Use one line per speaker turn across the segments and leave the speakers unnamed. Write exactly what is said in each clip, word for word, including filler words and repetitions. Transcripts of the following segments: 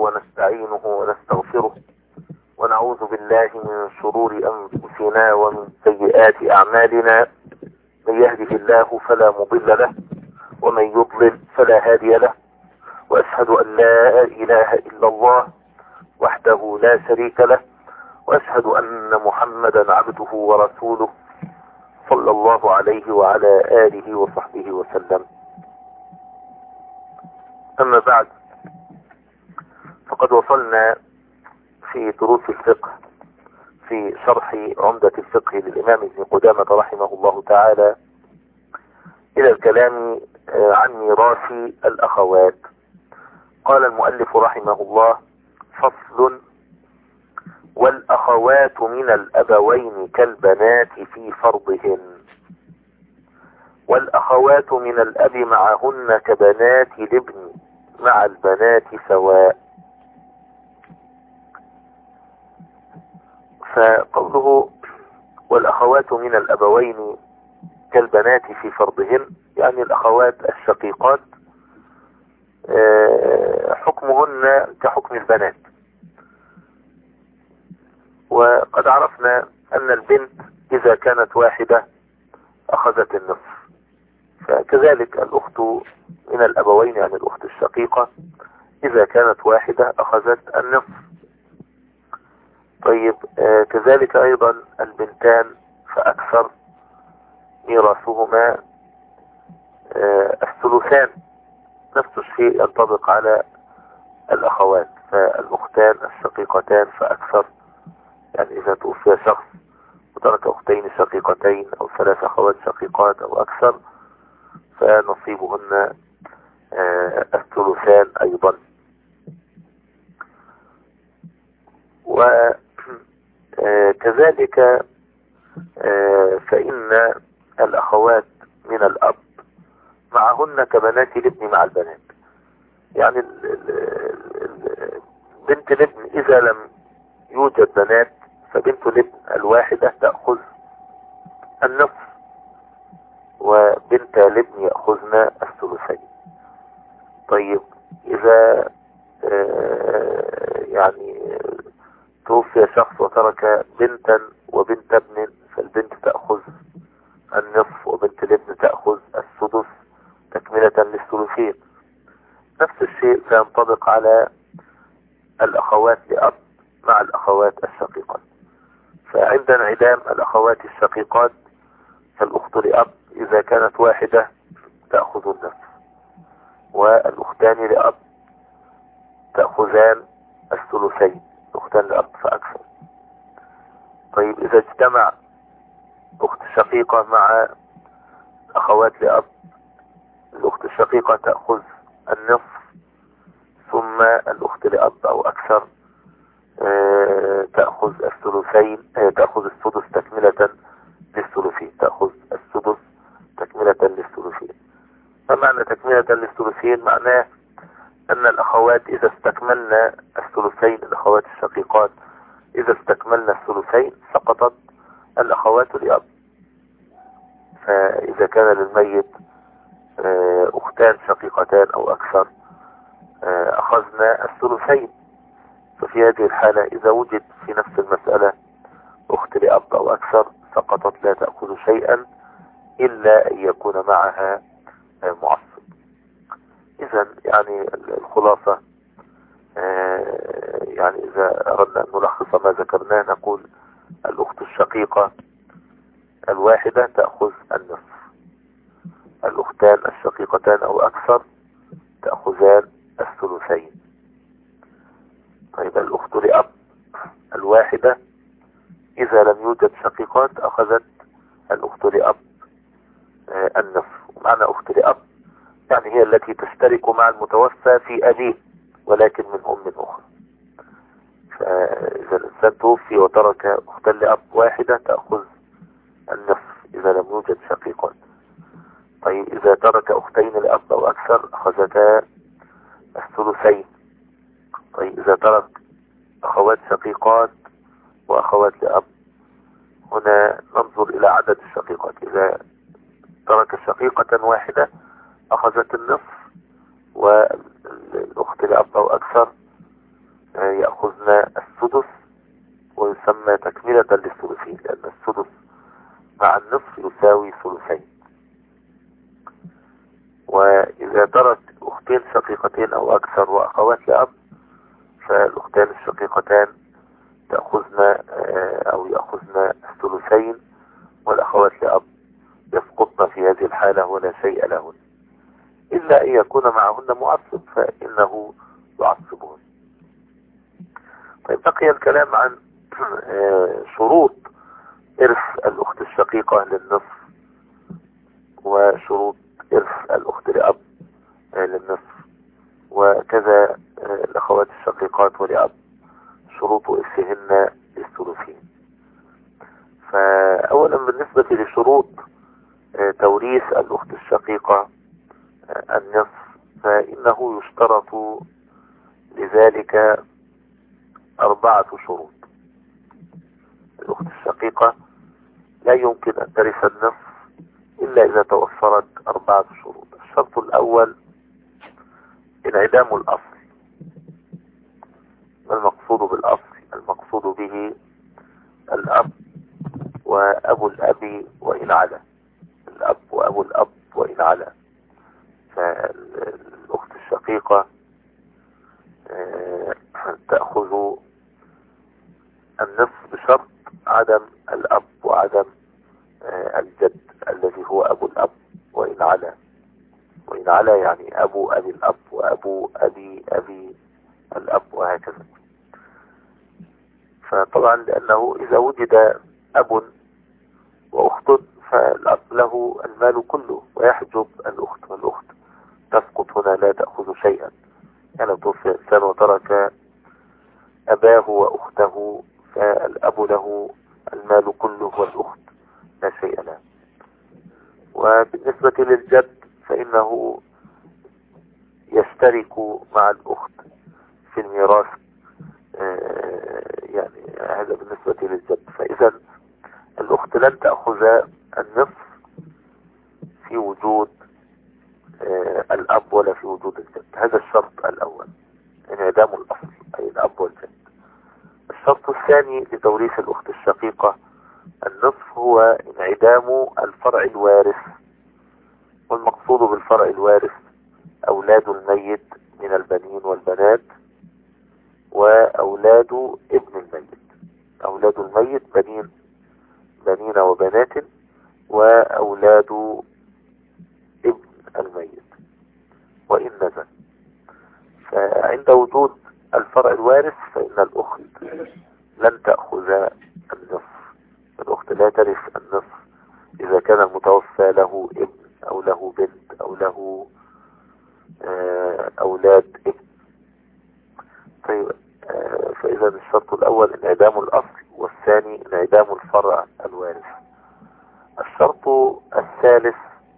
ونستعينه ونستغفره ونعوذ بالله من شرور أنفسنا ومن سيئات أعمالنا. من يهده الله فلا مضل له ومن يضلل فلا هادي له، وأشهد أن لا إله إلا الله وحده لا شريك له، وأشهد أن محمدا عبده ورسوله صلى الله عليه وعلى آله وصحبه وسلم. أما بعد، فقد وصلنا في دروس الفقه في شرح عمدة الفقه للإمام ابن قدامة رحمه الله تعالى إلى الكلام عن ميراث الأخوات. قال المؤلف رحمه الله: فصل: والأخوات من الأبوين كالبنات في فرضهن، والأخوات من الأب معهن كبنات الابن مع البنات سواء. فقوله والأخوات من الأبوين كالبنات في فرضهن، يعني الأخوات الشقيقات حكمهن كحكم البنات. وقد عرفنا أن البنت إذا كانت واحدة أخذت النصف، فكذلك الأخت من الأبوين يعني الأخت الشقيقة إذا كانت واحدة أخذت النصف. طيب آه كذلك أيضا البنتان فأكثر ميراثهما آه الثلثان، نفس الشيء ينطبق على الأخوات. فالأختان الشقيقتان فأكثر، يعني إذا توفي شخص وترك أختين شقيقتين أو ثلاث أخوات شقيقات أو أكثر فنصيبهن آه الثلثان أيضا. وكذلك آه فإن الأخوات من الأب معهن كبنات الابن مع البنات، يعني بنت الابن إذا لم يوجد بنات فبنت الابن الواحدة تأخذ النصف، وبنت الابن يأخذن الثلثين. طيب إذا آه يعني توفي شخص وترك بنتا وبنت ابن فالبنت تأخذ النصف وبنت الابن تأخذ السدس تكملة للثلثين. نفس الشيء سينطبق على الأخوات لأب مع الأخوات الشقيقات. فعند انعدام الأخوات الشقيقات فالأخت لأب إذا كانت واحدة تأخذ النصف، والأختان لأب تأخذان الثلثين، أختان لأب فأكثر. طيب إذا اجتمع أخت شقيقة مع أخوات لأب، الأخت الشقيقة تأخذ النصف، ثم الأخت لأب أو أكثر آه تأخذ الثلثين، آه تأخذ السدس تكملة للثلثين، تأخذ السدس تكملة للثلثين. فمعنى تكملة للثلثين معناه أن الأخوات إذا استكملنا الثلثين، الأخوات الشقيقات إذا استكملنا الثلثين سقطت الأخوات لأب. فإذا كان للميت أختان شقيقتان أو أكثر أخذنا الثلثين. ففي هذه الحالة إذا وجد في نفس المسألة أخت لأب أو أكثر سقطت لا تأخذ شيئا إلا أن يكون معها معصب. إذن يعني الخلاصة يعني إذا أردنا أن نلخص ما ذكرناه نقول الأخت الشقيقة الواحدة تأخذ النصف، الأختان الشقيقتان أو أكثر تأخذان الثلثين. طيب الأخت لأب الواحدة إذا لم يوجد شقيقات أخذت الأخت لأب النصف. ومعنى أخت لأب يعني هي التي تشترك مع المتوفى في أبيه ولكن من أم أخرى. فإذا الإنسان توفي وترك أختا لأب واحدة تأخذ النصف إذا لم يوجد شقيقات. طيب إذا ترك أختين لأب أو أكثر أخذتا الثلثين. طيب إذا ترك أخوات شقيقات وأخوات لأب هنا ننظر إلى عدد الشقيقات. إذا ترك شقيقة واحدة أخذت النصف، والأخت لأب أو أكثر يأخذن السدس، ويسمى تكملة للثلثين، لأن السدس مع النصف يساوي ثلثين. وإذا ترك أختين شقيقتين أو أكثر وأخوات لأب، فالأختان الشقيقتان تأخذن أو يأخذن الثلثين، والأخوات لأب يسقطن في هذه الحالة ولا شيء لهن، إلا أن يكون معهن معصب فإنه يعصبهن. طيب، بقي الكلام عن شروط إرث الأخت الشقيقة للنصف، وشروط إرث الأخت لأب للنصف، وكذا الأخوات الشقيقات ولأب شروط إرثهن للثلثين. فأولا بالنسبة لشروط توريث الأخت الشقيقة النصف، فإنه يشترط لذلك أربعة شروط. الأخت الشقيقة لا يمكن أن ترث النصف إلا إذا توفرت أربعة شروط. الشرط الأول انعدام الأصل. ما المقصود بالأصل؟ المقصود به الأب وأبو الأب وإن علا، الأب وأبو الأب وإن علا. فالأخت الشقيقة تأخذ النصف بشرط عدم الأب وعدم الجد الذي هو أبو الأب وإن علا. وإن علا يعني أبو أبي الأب وأبو أبي أبي الأب وهكذا. فطبعا لأنه إذا وجد أب وأخت فالأب له المال كله ويحجب الأخت، والأخت تسقط هنا لا تأخذ شيئا. يعني توفي إنسان وترك أباه وأخته، فالأب له المال كله والأخت لا شيء له. وبالنسبة للجد فإنه يشترك مع الأخت في الميراث، يعني هذا بالنسبة للجد. فإذا الأخت لن تأخذ النصف في وجود الأب ولا في وجود الجد. هذا الشرط الأول، انعدام الأصل أي الأب والجد. الشرط الثاني لتوريث الأخت الشقيقة النصف هو انعدام الفرع الوارث. والمقصود بالفرع الوارث أولاد الميت من البنين والبنات، وأولاد ابن الميت. أولاد الميت بنين بنين وبنات، وأولاد ابن الميت وإن نزل. فعند وجود الفرع الوارث فإن الأخت لن تأخذ النصف. الأخت لا ترث النصف إذا كان المتوفى له ابن أو له بنت أو له أولاد ابن. طيب، فإذا الشرط الأول انعدام الأصل، والثاني انعدام الفرع الوارث. الشرط الثالث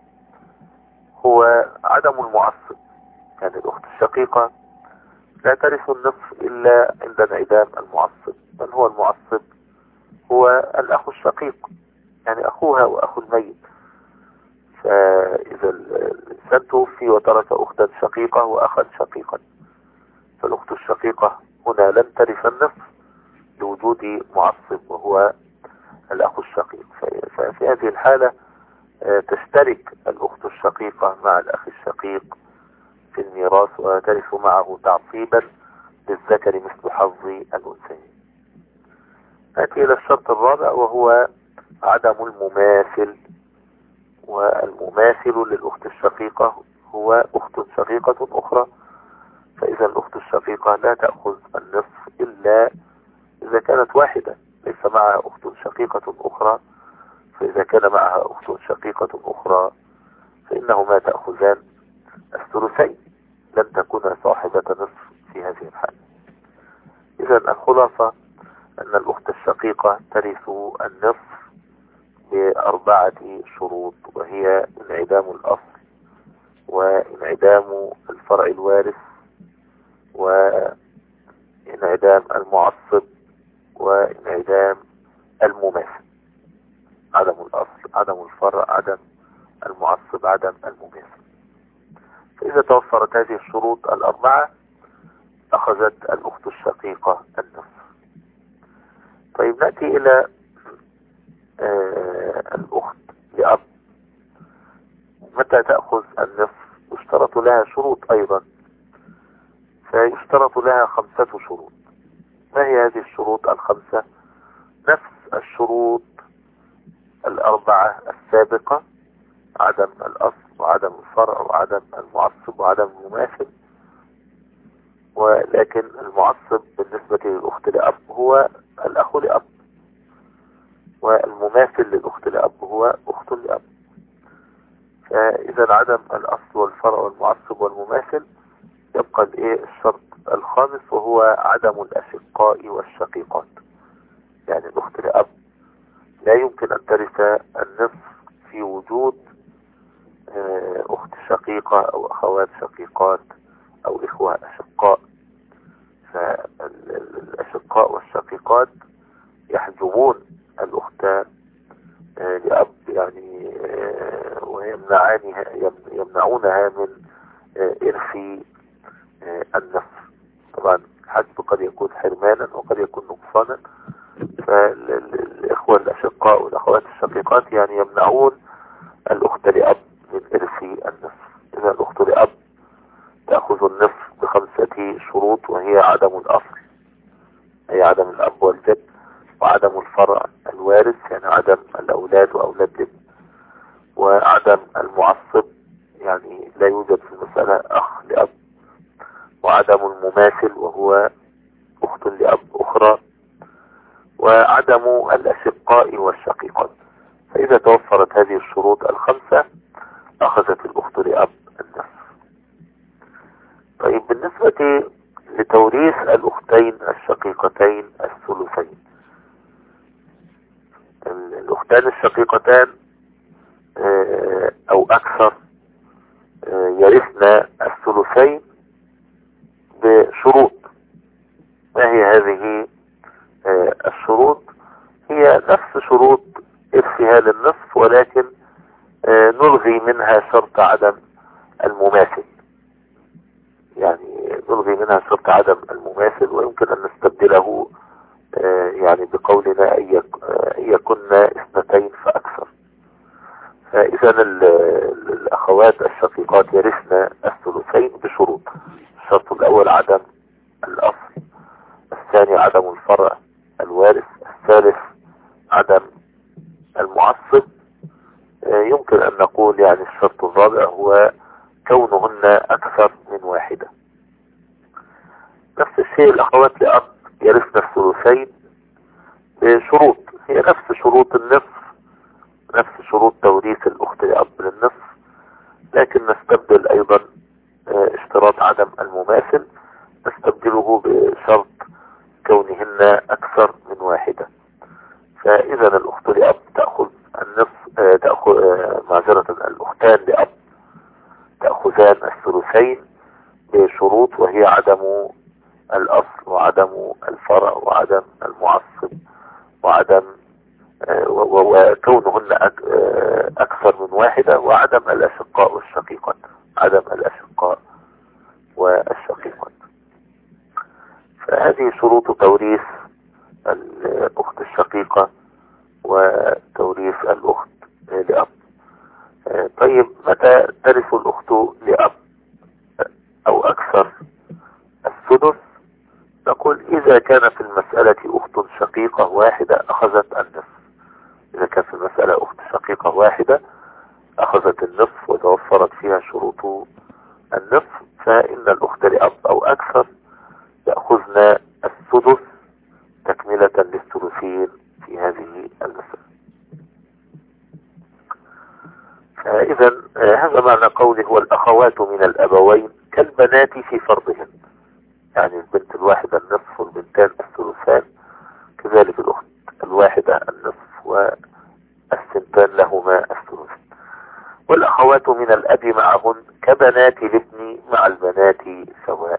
هو عدم المعصب. يعني الأخت الشقيقة لا ترث النصف إلا عند انعدام المعصب. من هو المعصب؟ هو الأخ الشقيق، يعني أخوها وأخو الميت. فإذا الإنسان توفي وترك أختا شقيقة وأخا شقيقا، فالأخت الشقيقة هنا لن ترث النصف لوجود معصب وهو الأخ الشقيق. ففي هذه الحالة تشترك الأخت الشقيقة مع الأخ الشقيق في الميراث، وترث معه تعصيبا للذكر مثل حظ الأنثيين. نأتي إلى الشرط الرابع وهو عدم المماثل. والمماثل للأخت الشقيقة هو أخت شقيقة أخرى. فإذا الأخت الشقيقة لا تأخذ النصف إلا إذا كانت واحدة ليس معها أخت شقيقة أخرى. فإذا كان معها أخت شقيقة أخرى فإنهما تأخذان الثلثين، لن تكون صاحبة نصف في هذه الحالة. إذا الخلاصة أن الأخت الشقيقة ترث النصف بأربعة شروط، وهي انعدام الأصل، وانعدام الفرع الوارث، وانعدام المعصب، وانعدام المماثل. عدم الأصل، عدم الفرع، عدم المعصب، عدم المماثل. فإذا توفرت هذه الشروط الأربعة أخذت الأخت الشقيقة النصف. طيب نأتي إلى آه الأخت لأب، متى تأخذ النصف؟ يشترط لها شروط أيضا، فيشترط لها خمسة شروط. ما هي هذه الشروط الخمسة؟ نفس الشروط الأربعة السابقة: عدم الأصل وعدم الفرع وعدم المعصب وعدم المماثل. ولكن المعصب بالنسبة للأخت لأب هو الأخ لأب، والمماثل للأخت لأب هو أخت لأب. فإذا عدم الأصل والفرع والمعصب والمماثل، يبقى الإيه الشرط الخامس وهو عدم الأشقاء والشقيقات. يعني الأخت لأب لا يمكن أن ترث النصف في وجود أخت شقيقة أو أخوات شقيقات أو إخوة أشقاء. فالأشقاء والشقيقات يحجبون الأختان لأب، يعني ويمنعانها يمنعونها من إرث النصف. طبعا الحجب قد يكون حرمانا وقد يكون نقصانا، فالإخوة الأشقاء والأخوات الشقيقات يعني يمنعون الأخت لأب من إرث النصف. إذا الأخت لأب تأخذ النصف بخمسة شروط، وهي عدم الأصل، هي عدم الأب والجد، وعدم الفرع الوارث يعني عدم الأولاد وأولاد الابن، وعدم المعصب يعني لا يوجد في المسألة أخ لأب، وعدم المماثل وهو أخت لأب أخرى، وعدم الأشقاء والشقيقات. فإذا توفرت هذه الشروط الخمسة أخذت الأخت لأب النصف. طيب بالنسبة لتوريث الأختين الشقيقتين الثلثين، الأختان الشقيقتان أو أكثر يرثن الثلثين بشروط. ما هي هذه الشروط؟ هي نفس شروط إرثها للنصف، ولكن نلغي منها شرط عدم المماثل. يعني نلغي منها شرط عدم المماثل، ويمكن أن نستبدله يعني بقولنا أن يكن اثنتين فأكثر. فإذا الأخوات الشقيقات يرثن الثلثين بشروط: الشرط الأول عدم الأصل، الثاني عدم الفرع الوارث، الثالث عدم المعصب. يمكن أن نقول يعني الشرط الرابع هو كونهن أكثر من واحدة. نفس الشيء الأخوات لأب يرثن الثلثين بشروط، هي نفس شروط النصف، نفس شروط توريث الأخت لأب للنصف، لكن نستبدل أيضا اشتراط عدم المماثل، نستبدله بشرط كونهن أكثر من واحدة. فإذا الأخت لأب تأخذ النصف، تأخذ معذرة الأختان لأب تأخذان الثلثين بشروط، وهي عدم الأصل وعدم الفرع وعدم المعصب وعدم وكونهن أكثر من واحدة، وعدم الأشقاء والشقيقات، عدم الأشقاء والشقيقات. فهذه شروط توريث الأخت الشقيقة وتوريث الأخت لأب. طيب متى ترث الأخت لأب أو أكثر السدس؟ نقول إذا كان في المسألة أخت شقيقة واحدة أخذت النصف. إذا كان في المسألة أخت شقيقة واحدة أخذت النصف وتوفرت فيها شروط النصف، فإن الأخت لأب أو أكثر يأخذن السدس تكملة للثلثين في هذه المسألة. فإذا هذا معنى قوله والأخوات من الأبوين كالبنات في فرضهن، يعني البنت الواحدة النصف والبنتان الثلثان، كذلك الأخت الواحدة النصف والسنتان لهما الثلث. والأخوات من الأب معهن كبنات الابن مع البنات سواء.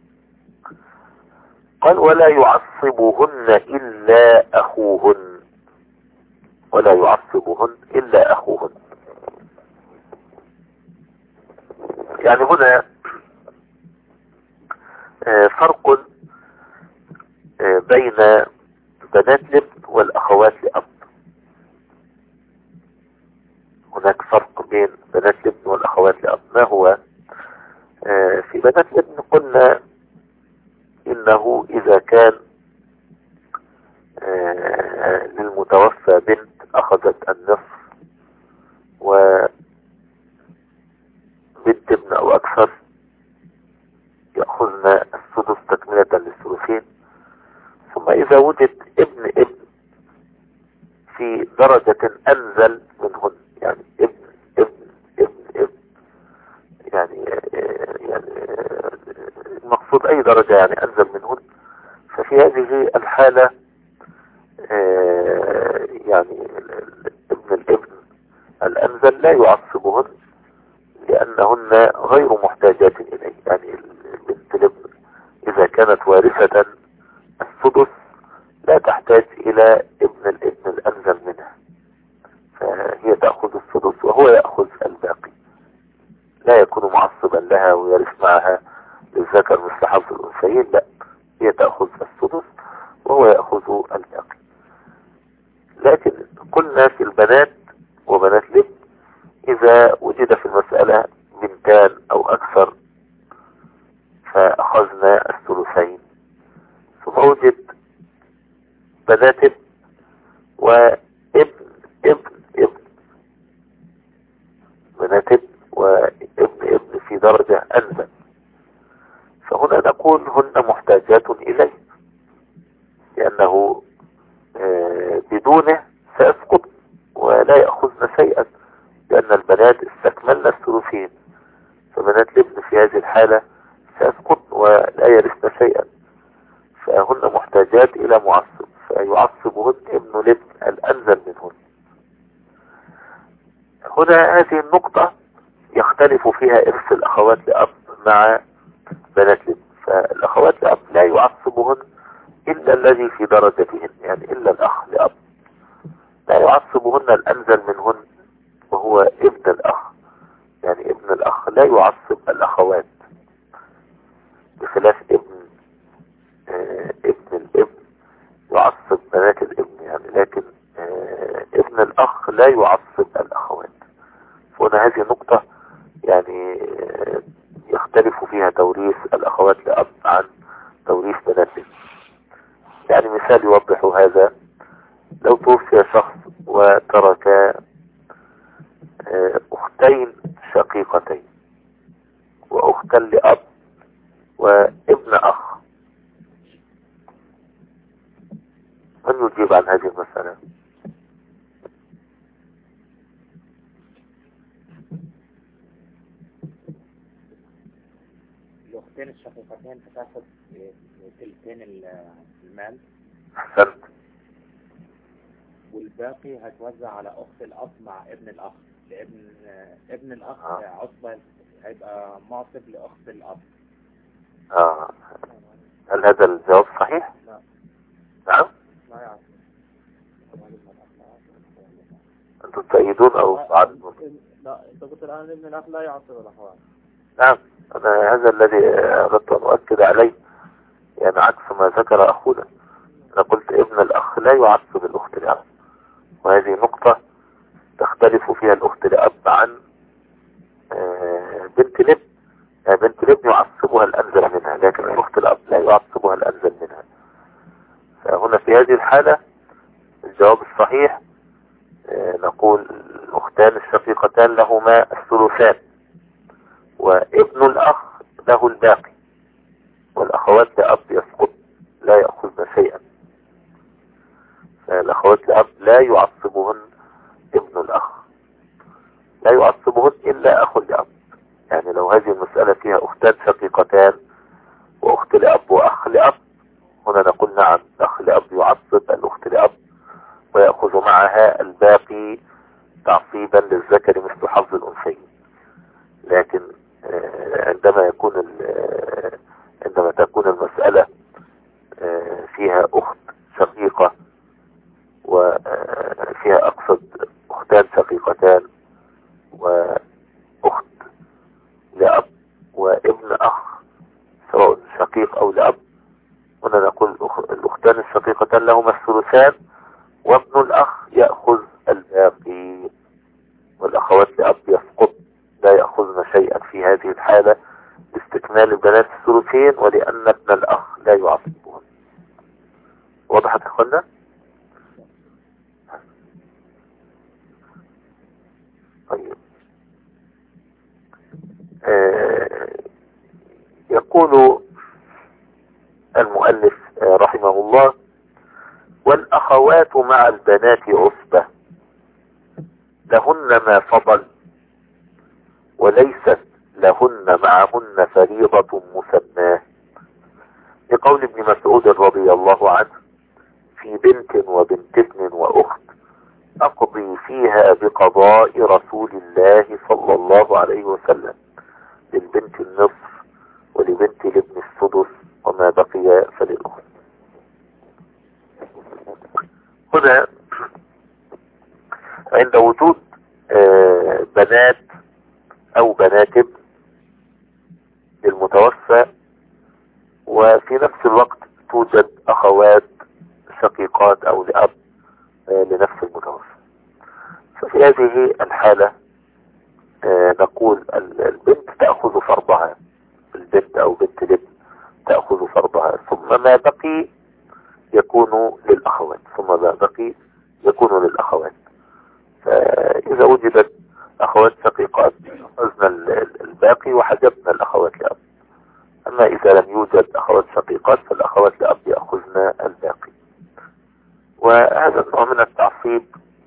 قال ولا يعصبهن إلا أخوهن، ولا يعصبهن إلا أخوهن. يعني هنا آه فرق آه بين بنات الابن والأخوات لأب. هناك فرق بين بنات الابن والأخوات لأب. ما هو؟ آه في بنات الابن قلنا إنه إذا كان آه للمتوفى بنت أخذت النصف وبنت ابن أو أكثر يأخذن السدس تكملة للثلثين. ثم إذا وجد ابن ابن في درجة أنزل منهن، يعني ابن ابن ابن ابن يعني يعني المقصود أي درجة يعني أنزل منهن، ففي هذه الحالة يعني ابن الابن الأنزل لا يعصبهن لأنهن غير محتاجات إليه. يعني بنت الابن إذا كانت وارثة السدس لا تحتاج إلى ابن الابن الأنزل منها، فهي تأخذ السدس وهو يأخذ الباقي، لا يكون معصبا لها ويرث معها للذكر مثل حظ الأنثيين، لا، هي تأخذ السدس وهو يأخذ الباقي. لكن قلنا في البنات وبنات الابن إذا وجد في المسألة بنتان أو أكثر فأخذنا الثلثين، ثم وجد بنات ابن وابن ابن ابن بنات ابن وابن ابن في درجة أنزل، فهنا نقول هن محتاجات إليه لأنه بدونه سيسقط ولا يأخذن شيئا، لأن البنات استكملن الثلثين، فبنات الابن في هذه الحالة سيسقط ولا يرثن شيئا، فهن محتاجات إلى معصب، فيعصبهن ابن الابن الأنزل منهن. هنا هذه النقطة يختلف فيها إرث الأخوات لأب مع بنات الابن، فالأخوات لأب لا يعصبهن إلا الذي في درجتهن، يعني إلا الأخ لأب لا يعصبهن الأنزل منهن وهو ابن الأخ، يعني ابن الأخ لا يعصب الأخوات بخلاف ابن آه ابن الابن يعصب بنات الابن، يعني لكن آه ابن الأخ لا يعصب الأخوات. فهنا هذه نقطة يعني آه يختلف فيها توريث الأخوات لأب عن توريث بنات الابن. يعني مثال يوضح هذا: لو توفي شخص وترك آه أختين شقيقتين وأختا لأب وابن أخ، من يجيب عن هذه المسألة؟
الأختين الشقيقتين هتاخد تلتين المال.
أحسنت.
والباقي هتوزع على أخت الأب مع ابن الأخ، لابن ابن الأخ
آه.
عصبة هيبقى معصب لأخت الأب.
آه. هل هذا الجواب صحيح؟
لا.
نعم؟
لا يعصب.
أنتم تأيدون أو تعارضون؟
لا، أنت قلت الآن ابن الأخ لا يعصب الأخوات.
نعم، أنا هذا الذي أردت أن أؤكد عليه، يعني عكس ما ذكر أخونا. أنا قلت ابن الأخ لا يعصب الأخت لأب، وهذه نقطة تختلف فيها الأخت لأب عن بنت الابن. بنت الابن يعصبها الأنزل منها، لكن الأخت الأب لا يعصبها الأنزل منها. فهنا في هذه الحالة الجواب الصحيح نقول الأختان الشقيقتان لهما الثلثان وابن الأخ له الباقي، والأخوات لأب يسقط لا يأخذن شيئا، فالأخوات لأب لا يعصبهن ابن الأخ، لا يعصبهن إلا أخ لأب. يعني لو هذه المسألة فيها أختان شقيقتان وأخت لأب وأخ لأب، هنا نقول نعم الأخ لأب يعصب الأخت لأب ويأخذ معها الباقي تعصيبا للذكر مثل حظ الأنثيين. لكن عندما يكون عندما تكون المسألة فيها أخت شقيقة وفيها أقصد أختان شقيقتان وأخت لأب وابن أخ سواء شقيق الأختان الشقيقتان لهما الثلثان، وابن الأخ يأخذ الباقي، والأخوات لأب يسقط لا يأخذن شيئا في هذه الحالة لاستكمال البنات الثلثين، ولأن ابن الأخ لا يعصبون. وضحت أخوانا؟ طيب. آه يقول المؤلف رحمه الله: والأخوات مع البنات عصبة لهن ما فضل، وليست لهن معهن فريضة مسماه، لقول ابن مسعود رضي الله عنه: في بنت وبنت ابن وأخت أقضي فيها بقضاء رسول الله صلى الله عليه وسلم، للبنت النصف ولبنت الابن السدس وما بقي فللأخت. هنا عند وجود بنات أو بنات ابن للمتوفى، وفي نفس الوقت توجد أخوات شقيقات أو لأب لنفس المتوفى، ففي هذه الحالة نقول البنت تأخذ فرضها، البنت أو بنت الابن تأخذ فرضها، ثم ما بقي يكون للأخوات، ثم ما بقي يكون للأخوات. فإذا وجدت أخوات شقيقات أخذنا الباقي وحجبنا الأخوات لأب، أما إذا لم يوجد أخوات شقيقات فالأخوات لأب يأخذنا الباقي. وهذا النوع من التعصيب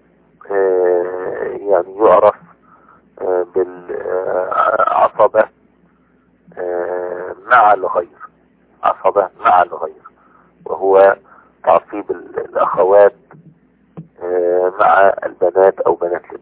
يعني يعرف بالعصبة مع الغير، عصبة مع الغير، وهو تعصيب الأخوات مع البنات أو بنات الابن.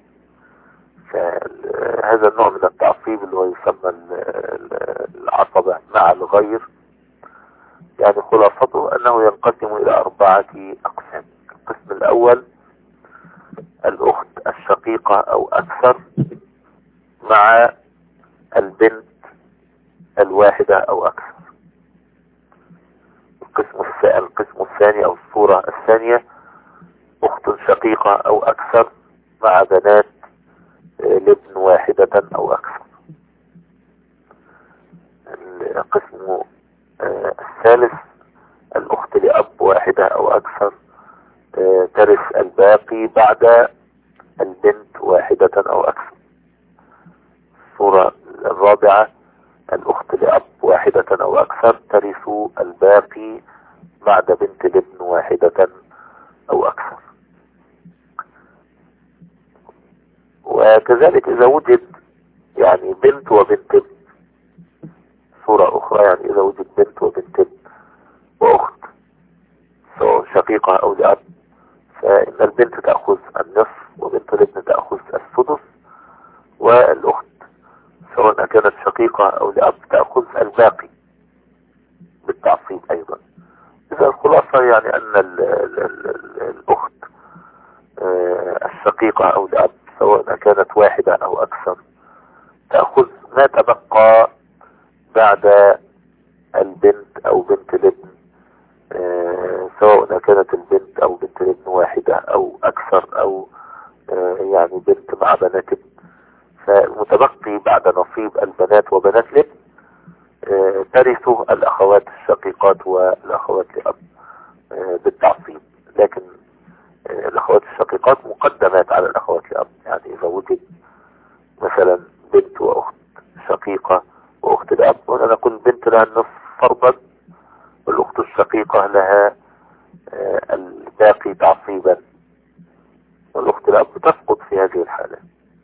فهذا النوع من التعصيب اللي هو يسمى العصبة مع الغير، يعني خلاصته أنه ينقسم إلى أربعة أقسام. القسم الأول الأخت الشقيقة أو أكثر مع البنت الواحدة أو أكثر. القسم القسم الثاني أو الصورة الثانية أخت شقيقة أو أكثر مع بنات لابن واحدة أو أكثر. القسم الثالث الأخت لأب واحدة أو أكثر ترث الباقي بعد البنت واحدة أو أكثر. الصورة الرابعة الأخت لأب واحدة أو أكثر ترث الباقي بعد بنت الابن واحدة أو أكثر. وكذلك إذا وجد يعني بنت وبنت ابن، صورة أخرى يعني إذا وجد بنت وبنت ابن وأخت سواء شقيقة أو لأب، فإن البنت تأخذ النصف وبنت الابن تأخذ السدس، والأخت سواء كانت شقيقة أو لأب تأخذ الباقي بالتعصيب أيضا. إذا الخلاصة يعني أن ال ال ال الأخت الشقيقة أو لأب سواء كانت واحدة أو أكثر تأخذ ما تبقى بعد البنت أو بنت الابن، سواء كانت البنت أو بنت الابن واحدة أو أكثر، أو يعني بنت مع بنات ابن. فالمتبقي بعد نصيب البنات وبنات الابن ترثه الأخوات الشقيقات والأخوات لأب بالتعصيب، لكن الأخوات الشقيقات مقدمات على الأخوات لأب. يعني إذا وجد مثلا بنت وأخت شقيقة وأخت لأب، وأنا نقول بنت لها النصف فرضا والأخت الشقيقة لها الباقي تعصيبا، والأخت لأب تسقط في هذه الحالة.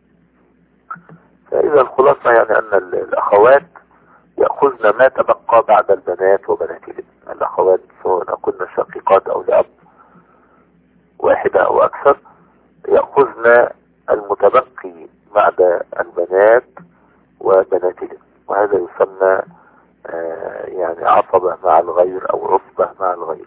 فإذا الخلاصة يعني أن الأخوات يأخذن ما تبقى بعد البنات وبنات الابن. الأخوات سواء كن شقيقات أو لأب واحدة أو أكثر يأخذن المتبقي بعد البنات وبنات الابن، وهذا يسمى آه يعني عصبة مع الغير أو عصبة مع الغير.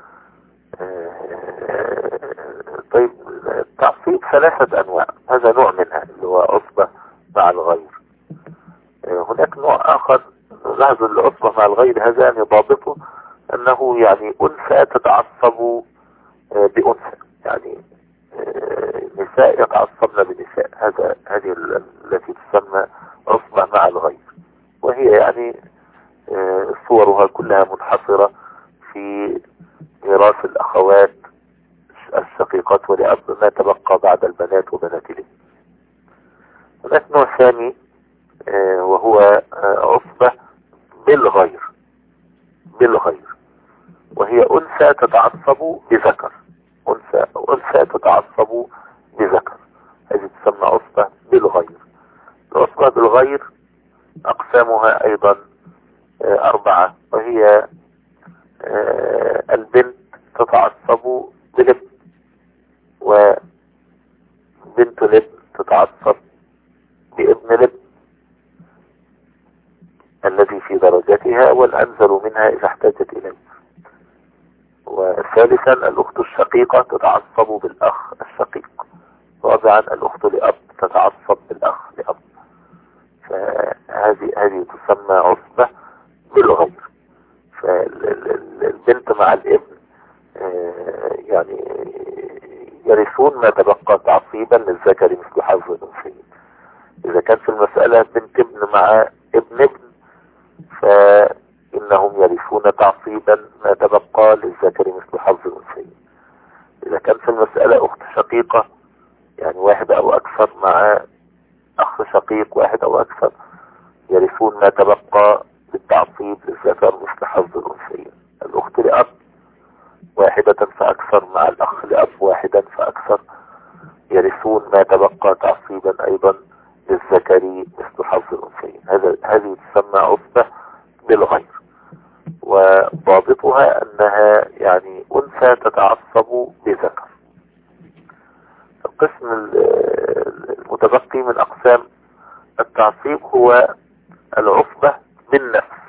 آه طيب التعصيب ثلاثة أنواع، هذا نوع منها اللي هو عصبة مع الغير. آه هناك نوع آخر لاحظوا العصبة مع الغير هذا يعني ضابطه أنه يعني أنثى تتعصب بأنثى، يعني نساء يتعصبن بنساء، هذا هذه التي تسمى عصبة مع الغير، وهي يعني صورها كلها منحصرة في ميراث الأخوات الشقيقات ولأب ما تبقى بعد البنات وبنات الابن. هناك نوع ثاني وهو عصبة بالغير بالغير وهي أنثى تتعصب بذكر، أنثى أنثى تتعصب بذكر، هذه تسمى عصبة بالغير. العصبة بالغير أقسامها أيضا أربعة، وهي البنت تتعصب بالابن، وبنت الابن تتعصب بابن الابن الذي في درجتها والأنزل منها إذا احتاجت إليه. وثالثا الأخت الشقيقة تتعصب بالأخ الشقيق. رابعا الأخت لأب تتعصب بالأخ لأب. فهذه هذه تسمى عصبة بالغير. فالبنت مع الابن يعني يرثون ما تبقى تعصيبا للذكر مثل حظ الأنثيين. إذا كان في المسألة بنت ابن مع ابن ابن فإنهم يرثون تعصيبا ما تبقى للذكر مثل حظ الأنثيين. إذا كان في المسألة أخت شقيقة يعني واحد أو أكثر مع أخ شقيق واحد أو أكثر يرثون ما تبقى بالتعصيب للذكر مثل حظ الأنثيين. الأخت لأب واحدة فأكثر مع الأخ لأب واحدا فأكثر يرثون ما تبقى تعصيبا أيضا للذكر مثل حظ الأنثيين. هذا هذه تسمى عصبة بالغير، وضابطها أنها يعني أنثى تتعصب بذكر. القسم المتبقي من أقسام التعصيب هو العصبة بالنفس،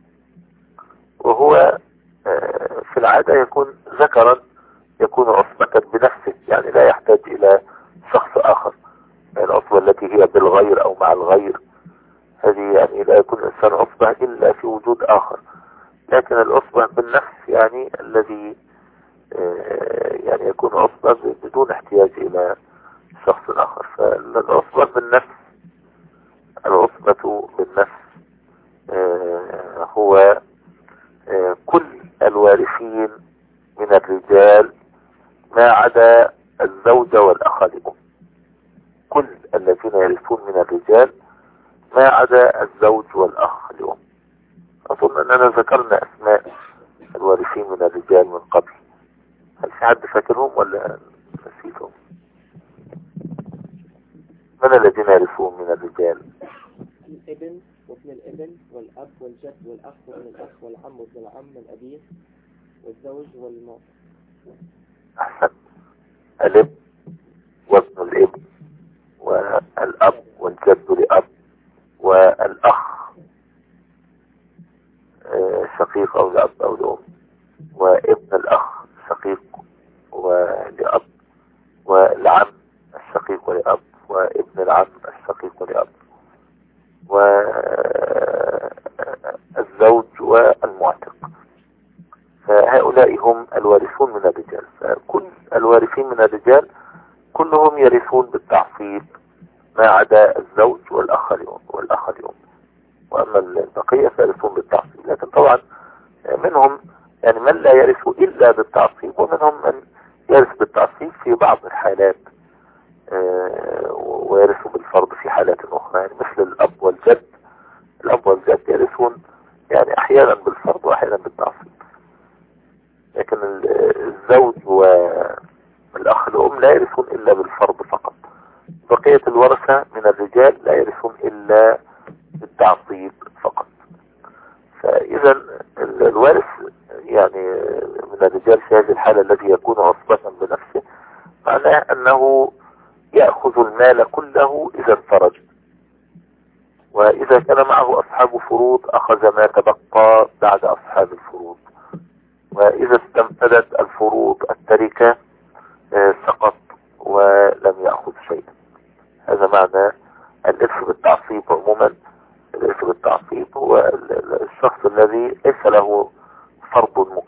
وهو في العادة يكون ذكرا يكون عصبة بنفسه، يعني لا يحتاج إلى شخص آخر. العصبة التي هي بالغير أو مع الغير هذه يعني لا يكون الإنسان عصبة إلا في وجود آخر. لكن العصبة بالنفس يعني الذي يعني يكون عصبة بدون احتياج إلى شخص آخر. فالعصبة بالنفس العصبة بالنفس هو كل الوارثين من الرجال ما عدا الزوجة والأخ لأم. كل الذين يرثون من الرجال ما عدا الزوج والأخ لأم. أظن أننا ذكرنا أسماء الوارثين من الرجال من قبل. هل في حد فاكرهم ولا نسيتهم؟ من الذين يرثون من الرجال؟
الابن وابن الابن والأب والجد والأخ وابن الأخ والعم وابن العم والأبي والزوج والموت.
أحسن. الابن وابن الابن والأب والجد لأب والأخ شقيق أو لأب أو لأم، وابن الأخ شقيق ولأب، والعم الشقيق ولأب، وابن العم الشقيق ولأب، والزوج والمعتق. فهؤلاء هم الوارثون من الرجال. فكل الوارثين من الرجال كلهم يرثون بالتعصيب ما عدا الزوج والأخ لأم والأخ لأم، وأما البقية فيرثون بالتعصيب. لكن طبعا منهم يعني من لا يرث إلا بالتعصيب، ومنهم من يرث بالتعصيب في بعض الحالات ويرث بالفرض في حالات أخرى، يعني مثل الأب والجد. الأب والجد يرثون يعني أحيانا بالفرض وأحيانا بالتعصيب. لكن الزوج والأخ الأم لا يرثون إلا بالفرض فقط. بقية الورثة من الرجال لا يرثون إلا بالتعصيب فقط. فإذا الوارث يعني من الرجال في هذه الحالة الذي يكون عصبة بنفسه معناه أنه يأخذ المال كله إذا انفرج، وإذا كان معه أصحاب فروض أخذ ما تبقى بعد أصحاب الفروض، وإذا استنفدت الفروض التركة سقط ولم يأخذ شيئا. هذا معنى الإرث بالتعصيب عموما. الإرث بالتعصيب هو الشخص الذي ليس له فرض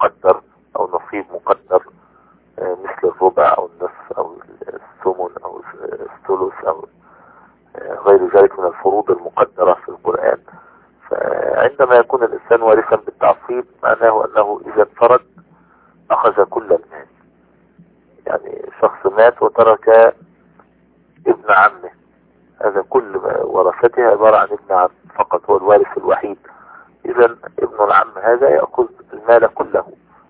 الربع أو النصف أو الثمن أو الثلث أو غير ذلك من الفروض المقدرة في القرآن. فعندما يكون الإنسان وارثا بالتعصيب معناه أنه إذا انفرد أخذ كل المال. يعني شخص مات وترك ابن عمه، هذا كل ورثته عبارة عن ابن عم فقط، هو الوارث الوحيد. إذا ابن العم هذا يأخذ المال كله،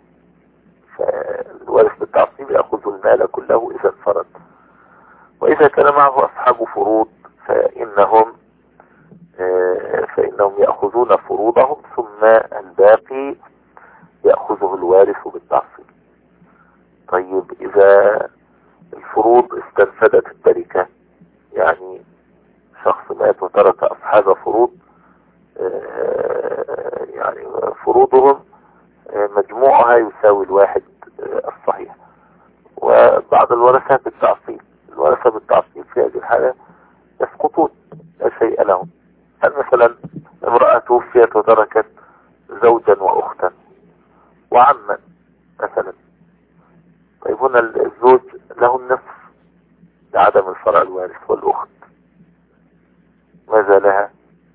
فالوارث بالتعصيب يأخذ المال كله إذا انفرد. وإذا كان معه أصحاب فروض فإنهم فإنهم يأخذون فروضهم، ثم الباقي يأخذه الوارث بالتعصيب. طيب إذا الفروض استنفدت التركة، يعني شخص مات وترك أصحاب فروض، يعني فروضهم مجموعها يساوي الواحد الصحيح، وبعض الورثة بالتعصيب، الورثة بالتعصيب في هذه الحالة يسقطون لا شيء لهم. مثلا امرأة توفيت وتركت زوجا وأختا وعما مثلا، طيب هنا الزوج له النصف لعدم الفرع الوارث، والأخت ماذا لها؟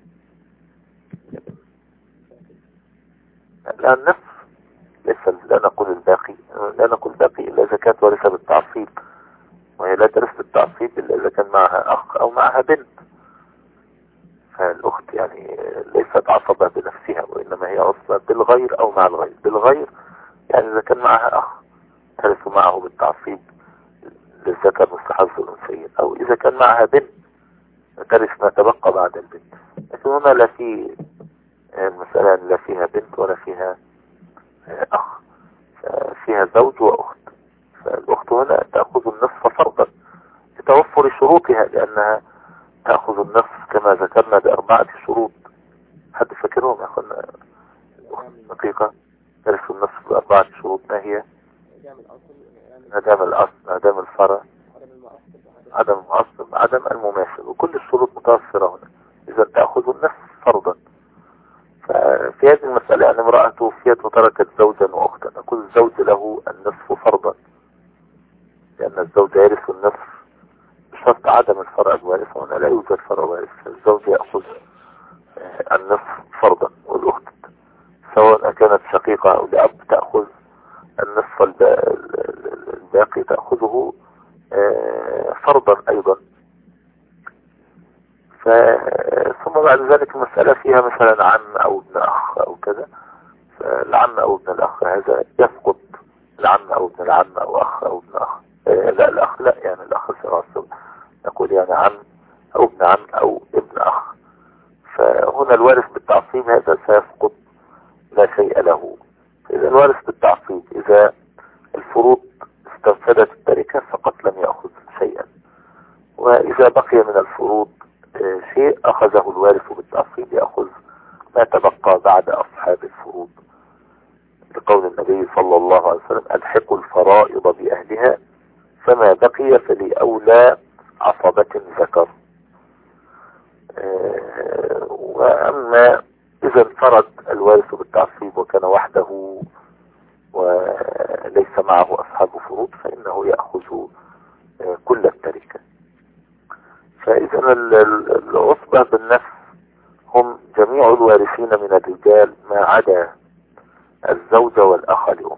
لا النصف، ليس لا نقول الباقي، لا نقول باقي إلا إذا كانت وارثة بالتعصيب، وهي لا ترث بالتعصيب إلا إذا كان معها أخ أو معها بنت. فالأخت يعني ليست عصبة بنفسها، وإنما هي عصبة بالغير أو مع الغير. بالغير يعني إذا كان معها أخ ترث معه بالتعصيب للذكر مثل حظ الأنثيين، أو إذا كان معها بنت ترث ما تبقى بعد البنت. لكن هنا لا في المسألة لا فيها بنت ولا فيها أخ، فيها زوج وأخت. فالأخت هنا تأخذ النصف فرضا لتوفر شروطها، لأنها تأخذ النصف كما ذكرنا بأربعة شروط. حد فاكرهم يا أخوانا؟ دقيقة. ترث النصف بأربعة شروط، ما هي؟ عدم الأصل، عدم الفرع، عدم المعصب، عدم المماثل، وكل الشروط متوفرة هنا. إذا تأخذ النصف فرضا. ففي هذه المسألة يعني امرأة توفيت وتركت زوجا وأختا، نقول الزوج له النصف فرضا، لأن الزوج يرث النصف بشرط عدم الفرع الوارث، وهنا لا يوجد فرع وارث، الزوج يأخذ النصف فرضا، والأخت سواء كانت شقيقة أو لأب تأخذ النصف الباقي تأخذه فرضا أيضا. ثم بعد ذلك المسألة فيها مثلا عم أو ابن أخ أو كذا، فالعم أو ابن الأخ هذا يسقط، العم أو ابن العم أو أخ أو ابن أخ، لا الأخ لا، يعني الأخ سيعصب، نقول يعني عم أو ابن عم أو ابن أخ. فهنا الوارث بالتعصيب هذا سيسقط لا شيء له. إذا الوارث بالتعصيب إذا الفروض استنفدت التركة فقط لم يأخذ شيئا، وإذا بقي من الفروض شيء أخذه الوارث بالتعصيب، يأخذ ما تبقى بعد أصحاب الفروض، لقول النبي صلى الله عليه وسلم: ألحقوا الفرائض بأهلها فما بقي فلأولى عصبة ذكر. وأما إذا انفرد الوارث بالتعصيب وكان وحده وليس معه أصحاب فروض فإنه يأخذ كل التركة. فإذا العصبة بالنفس هم جميع الوارثين من الرجال ما عدا الزوج والأخ لأم.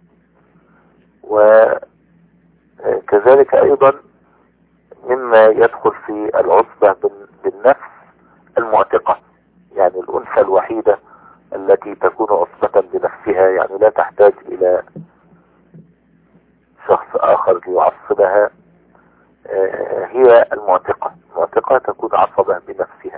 وكذلك أيضا مما يدخل في العصبة بالنفس المعتقة، يعني الأنثى الوحيدة التي تكون عصبة بنفسها، يعني لا تحتاج إلى شخص آخر ليعصبها، هي المعتقة. المعتقة تكون عصبة بنفسها.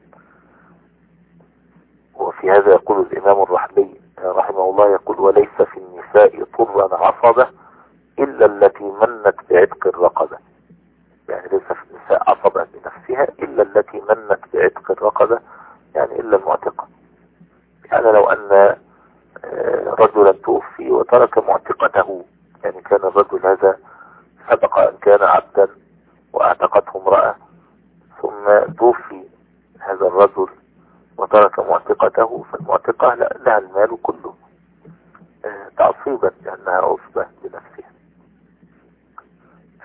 وفي هذا يقول الإمام الرحبي رحمه الله، يقول: وليس في النساء طرا عصبة إلا التي منت بعتق الرقبة. يعني ليس في النساء عصبة بنفسها إلا التي منت بعتق الرقبة، يعني إلا المعتقة. يعني لو أن رجلا توفي وترك معتقته، يعني كان الرجل هذا سبق أن كان عبدا واعتقته امرأة، ثم توفي هذا الرجل وترك معتقته، فالمعتقة لها المال كله تعصيبا لأنها عصبة بنفسها.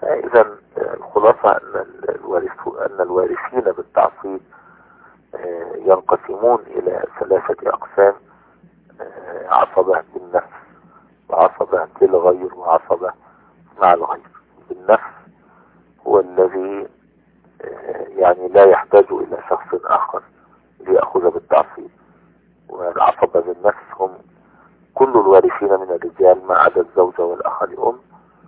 إذا الخلاصة أن الوارث أن الوارثين بالتعصيب ينقسمون إلى ثلاثة أقسام: عصبة بالنفس، وعصبة بالغير، وعصبة مع الغير. بالنفس هو الذي يعني لا يحتاج إلى شخص آخر ليأخذ بالتعصيب، والعصبة بالنفس هم كل الوارثين من الرجال ما عدا الزوجة والأخ لأم،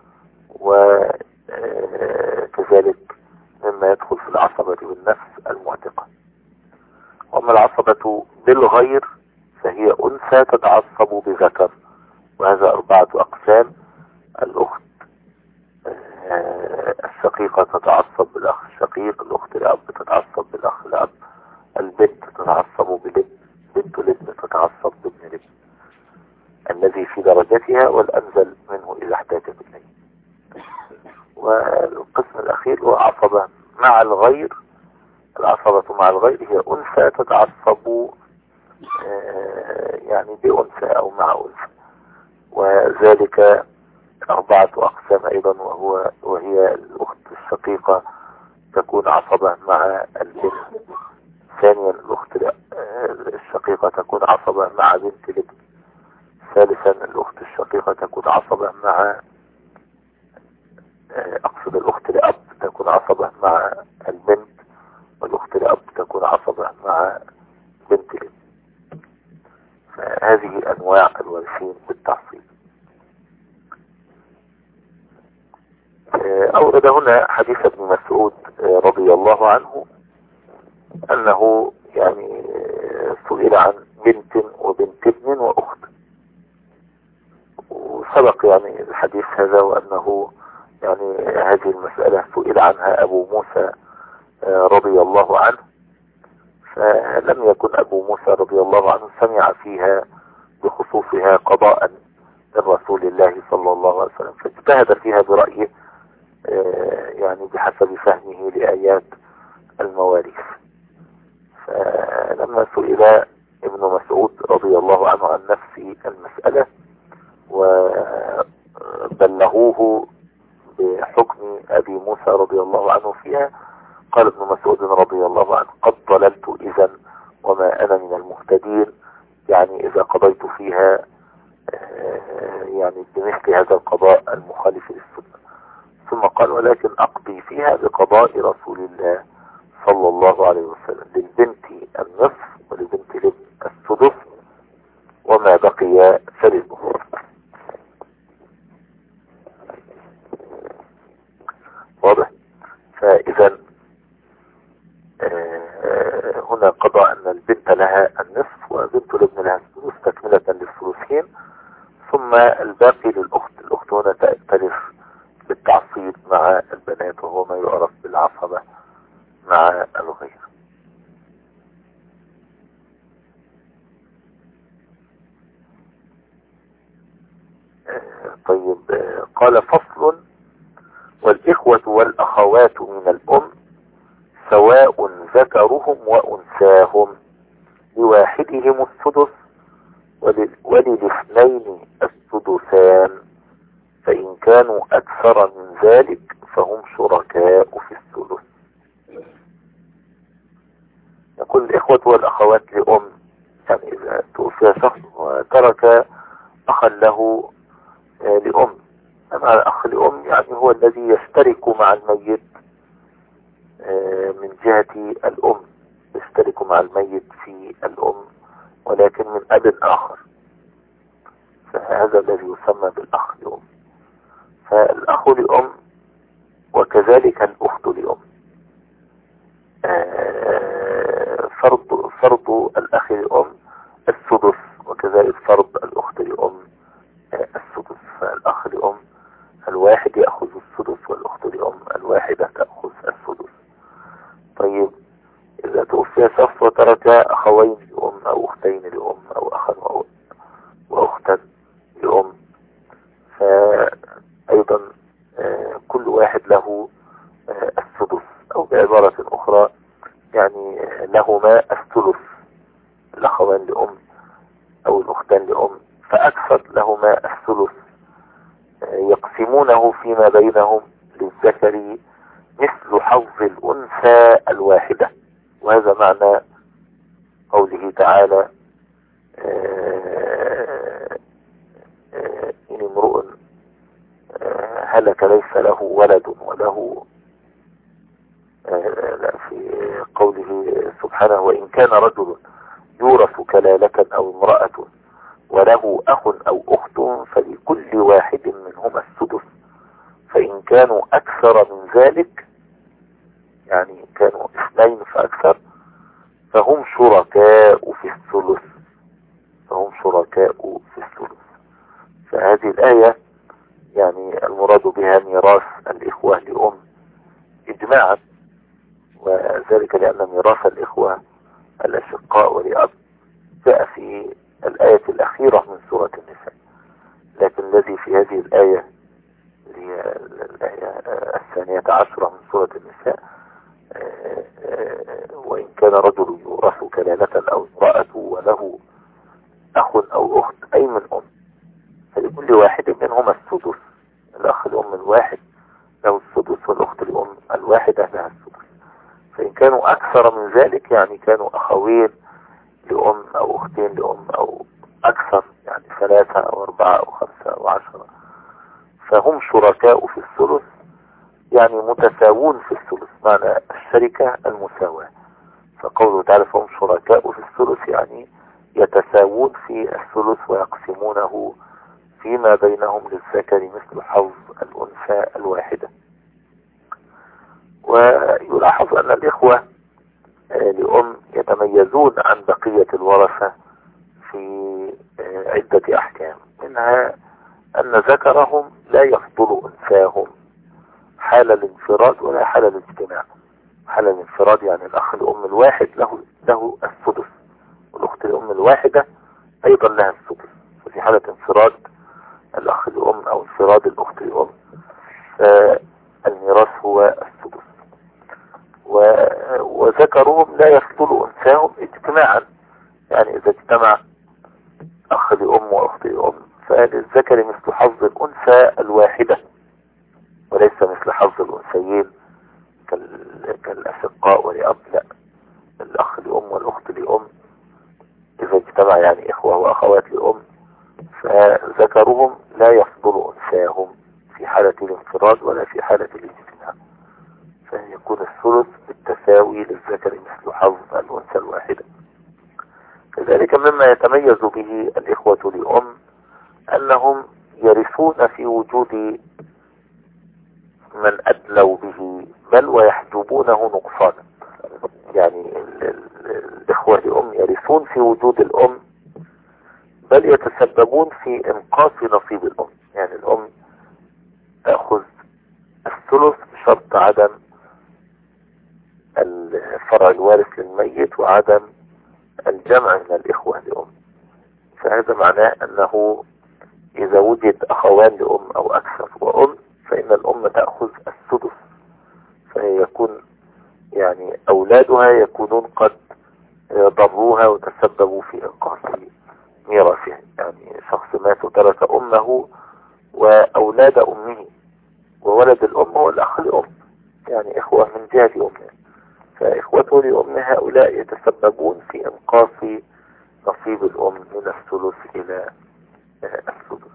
وكذلك مما يدخل في العصبة بالنفس المعتقة. وأما العصبة بالغير فهي أنثى تتعصب بذكر، وهذا أربعة أقسام: الأخت الشقيقة تتعصب بالأخ الشقيق، الأخت الأب تتعصب بالأخ الأب، البنت تتعصب بالابن، بنت الابن تتعصب بابن الابن الذي في درجتها والأنزل منه إذا احتاجت إليه. والقسم الأخير هو عصبة مع الغير. العصبة مع الغير هي أنثى تتعصب يعني بأنثى أو مع أنثى، وذلك أربعة أقسام أيضا، وهو وهي الأخت الشقيقة تكون عصبة مع البنت. ثانيا الأخت الشقيقة تكون عصبة مع بنت الابن. ثالثا الأخت الشقيقة تكون عصبة مع أقصد الأخت الأب تكون عصبة مع البنت، والأخت الأب تكون عصبة مع بنت الابن. فهذه أنواع الوارثين بالتعصيب. أورد هنا حديث ابن مسعود رضي الله عنه أنه يعني سئل عن بنت وبنت ابن وأخت، وسبق يعني الحديث هذا، وأنه يعني هذه المسألة سئل عنها أبو موسى رضي الله عنه، فلم يكن أبو موسى رضي الله عنه سمع فيها بخصوصها قضاء من رسول الله صلى الله عليه وسلم، فاجتهد فيها برأيه يعني بحسب فهمه لآيات المواريث. فلما سئل ابن مسعود رضي الله عنه عن نفس المسألة وبلغوه بحكم أبي موسى رضي الله عنه فيها، قال ابن مسعود رضي الله عنه: قد ضللت إذا وما أنا من المهتدين، يعني إذا قضيت فيها يعني بمثل هذا القضاء المخالف للسنة. ثم قال: ولكن أقضي فيها بقضاء رسول الله صلى الله عليه وسلم، للبنت النصف ولبنت الابن السدس، وما بقي فللأم. واضح؟ فإذا هنا قضى أن البنت لها النصف وبنت الابن لها السدس تكملة للثلثين، ثم الباقي للأخت. الأخت هنا تأتلف بالتعصيب مع البنات، وهو ما يعرف بالعصبة مع الغير. طيب، قال: فصل: والإخوة والأخوات من الأم سواء ذكرهم وأنثاهم، لواحدهم السدس وللاثنين السدسان، فإن كانوا أكثر من ذلك فهم شركاء في الثلث. يقول: الإخوة والأخوات لأم، يعني إذا توفي شخص وترك أخا له لأم، أما الأخ لأم يعني هو الذي يشترك مع الميت من جهة الأم، يشترك مع الميت في الأم ولكن من أب آخر، فهذا الذي يسمى بالأخ لأم. فالأخ لأم وكذلك الأخت لأم، فرض فرض الأخ لأم السدس، وكذلك فرض الأخت لأم السدس. فالأخ لأم الواحد يأخذ السدس، والأخت لأم الواحدة تأخذ السدس. طيب، إذا توفي شخص وترك أخوين لأم أو أختين لأم أو أخا وأختا لأم، فأيضا كل واحد له السدس، أو بعبارة أخرى يعني لهما الثلث، الأخوان لأم أو الأختان لأم فأكثر لهما الثلث، يقسمونه فيما بينهم للذكر مثل حظ الأنثى الواحدة. وهذا معنى قوله تعالى آه آه إن امرؤ آه هلك ليس له ولد وله آه لا في قوله سبحانه وإن كان رجل يورث كلالة أو امرأة وله أخ أو أخت فلكل واحد منهما السدس فإن كانوا أكثر من ذلك يعني كانوا اثنين فأكثر فهم شركاء في الثلث فهم شركاء في الثلث. فهذه الآية يعني المراد بها ميراث الإخوة لأم إجماعا، وذلك لأن ميراث الإخوة الأشقاء ولأب جاء في الآية الأخيرة من سورة النساء، لكن الذي في هذه الآية هي الآية الثانية عشرة من سورة النساء وإن كان رجل يورث كلالة أو امرأة وله أخ أو أخت أي من أم فلكل واحد منهما السدس. الأخ الأم الواحد له السدس والأخت الأم الواحدة لها السدس. فإن كانوا أكثر من ذلك يعني كانوا أخوين لأم أو أختين لأم أو أكثر يعني ثلاثة أو أربعة أو خمسة أو عشرة فهم شركاء في الثلث يعني متساوون في الثلث، معنى الشركة المساواة. فقوله تعالى فهم شركاء في الثلث يعني يتساوون في الثلث ويقسمونه فيما بينهم للذكر مثل حظ الأنثى الواحدة. ويلاحظ أن الإخوة لأم يتميزون عن بقية الورثة في عدة أحكام، منها أن ذكرهم لا يفضل أنثاهم حال الانفراد ولا حال الاجتماع. حال الانفراد يعني الأخ الأم الواحد له له السدس والأخت الأم الواحدة أيضا لها السدس. وفي حالة انفراد الأخ الأم أو انفراد الأخت الأم فالميراث هو السدس. وذكرهم لا يفضل أنثاهم اجتماعا، يعني إذا اجتمع أخ لأم وأخت لأم فللذكر مثل حظ الأنثى الواحدة وليس مثل حظ الأنثيين كالأشقاء ولأب. لا، الأخ لأم والأخت لأم إذا اجتمع يعني إخوة وأخوات لأم فذكرهم لا يفضل أنثاهم في حالة الانفراد ولا في حالة الاجتماع، فيكون الثلث بالتساوي للذكر مثل حظ الأنثى الواحدة. كذلك مما يتميز به الإخوة لأم أنهم يرثون في وجود من أدلوا به بل ويحجبونه نقصانا. يعني الإخوة لأم يرثون في وجود الأم بل يتسببون في إنقاص نصيب الأم. يعني الأم تأخذ الثلث بشرط عدم الفرع الوارث للميت وعدم الجمع من الإخوة لأم. فهذا معناه أنه إذا وجد أخوان لأم أو أكثر وأم فإن الأم تأخذ السدس، فيكون يعني أولادها يكونون قد ضروها وتسببوا في إنقاص ميراثها. يعني شخص مات وترك أمه وأولاد أمه وولد الأم هو الأخ لأم يعني إخوة من جهة أمه، فإخوته لأم هؤلاء يتسببون في إنقاص نصيب الأم من الثلث إلى السدس.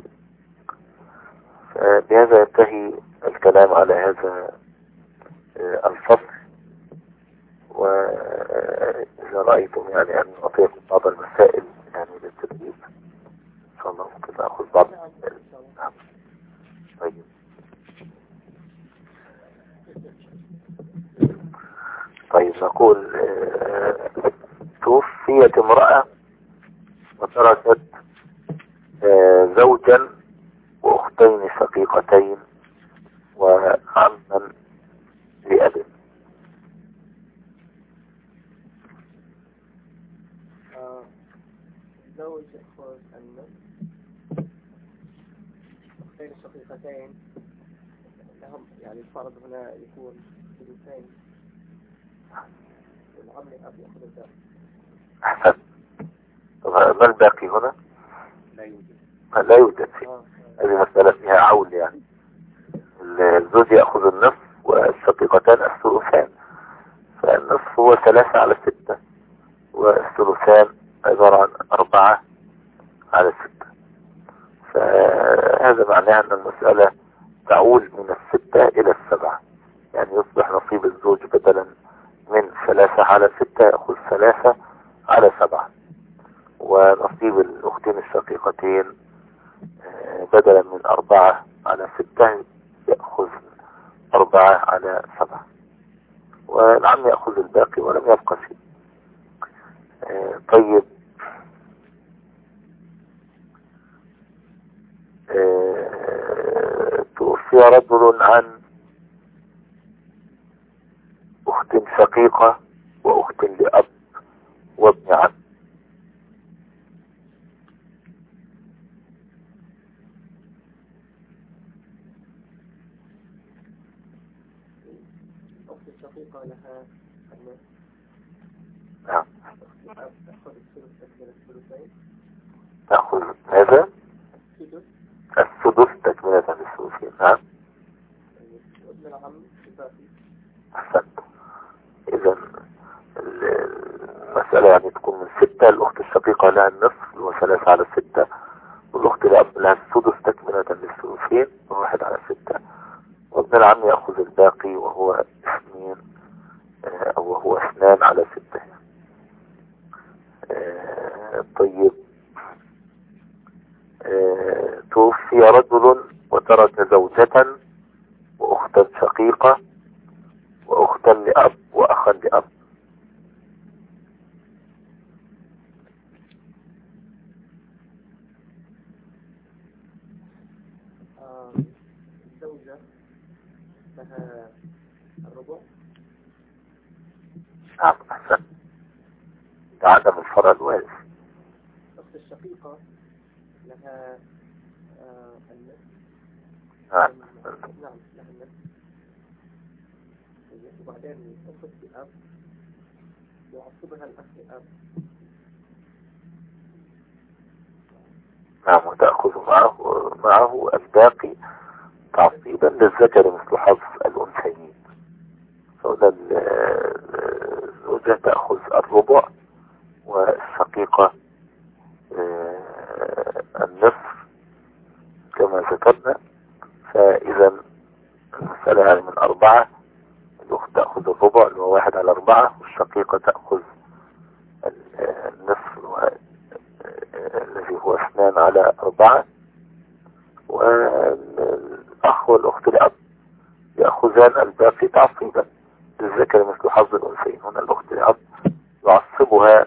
فبهذا ينتهي الكلام على هذا الفصل. وإذا رأيتم يعني أن أعطيكم بعض المسائل يعني للتدريب إن شاء الله ممكن أخذ بعض. طيب طيب نقول توفيت امرأة وتركت زوجا وأختين شقيقتين وعما لأب.
زوج إخوة النصف أختين شقيقتين لهم يعني الفرض هنا يكون ثلثين والعم لأب يأخذ الباقي.
أحسن. ما الباقي هنا؟
لا يوجد.
لا يوجد فيه. هذه مسألة فيها عول يعني الزوج يأخذ النصف والشقيقتان الثلثان، فالنصف هو ثلاثة على ستة، والثلثان عبارة عن أربعة على ستة. فهذا معناه أن المسألة تعول من الستة إلى السبعة، يعني يصبح نصيب الزوج بدلا من ثلاثة على ستة يأخذ ثلاثة على سبعة، ونصيب الأختين الشقيقتين بدلا من أربعة على ستة يأخذ أربعة على سبعة، والعم يأخذ الباقي ولم يبقى شيء. طيب، توفي رجل عن أخت شقيقة وأخت لأب وابن عم.
أخت الشقيقة لها النصف.
نعم.
تأخذ الثلث تكملة الثلثين.
تأخذ ماذا؟
السدس.
السدس تكملة للثلثين. نعم.
وابن العم الباقي.
أحسنت. إذا المسألة يعني تكون من ستة، الأخت الشقيقة لها النصف اللي هو ثلاثة على ستة، والأخت الأب لها السدس تكملة للثلثين واحد على ستة، وابن العم يأخذ الباقي وهو اثنين أو وهو اثنان على ستة. طيب، توفي رجل وترك زوجة وأختا شقيقة وأختا لأب وأخا لأب.
الزوجة لها الربع.
نعم، أحسن. عدم الفرع الوارث.
الأخت الشقيقة لها النصف.
نعم.
نعم لها النصف. وبعدين أخت الأب يعصبها الأخ الأب.
نعم، وتأخذ معه معه الباقي تعصيبا للذكر مثل حظ الأنثيين. فهنا الزوجة تأخذ الربع والشقيقة النصف كما ذكرنا. فإذا المسألة يعني من أربعة، الأخت تأخذ الربع اللي هو واحد على أربعة، والشقيقة تأخذ النصف الذي هو اثنان على أربعة، والأخ والأخت الأب يأخذان الباقي تعصيبا للذكر مثل حظ الأنثيين. هنا الأخت الأب يعصبها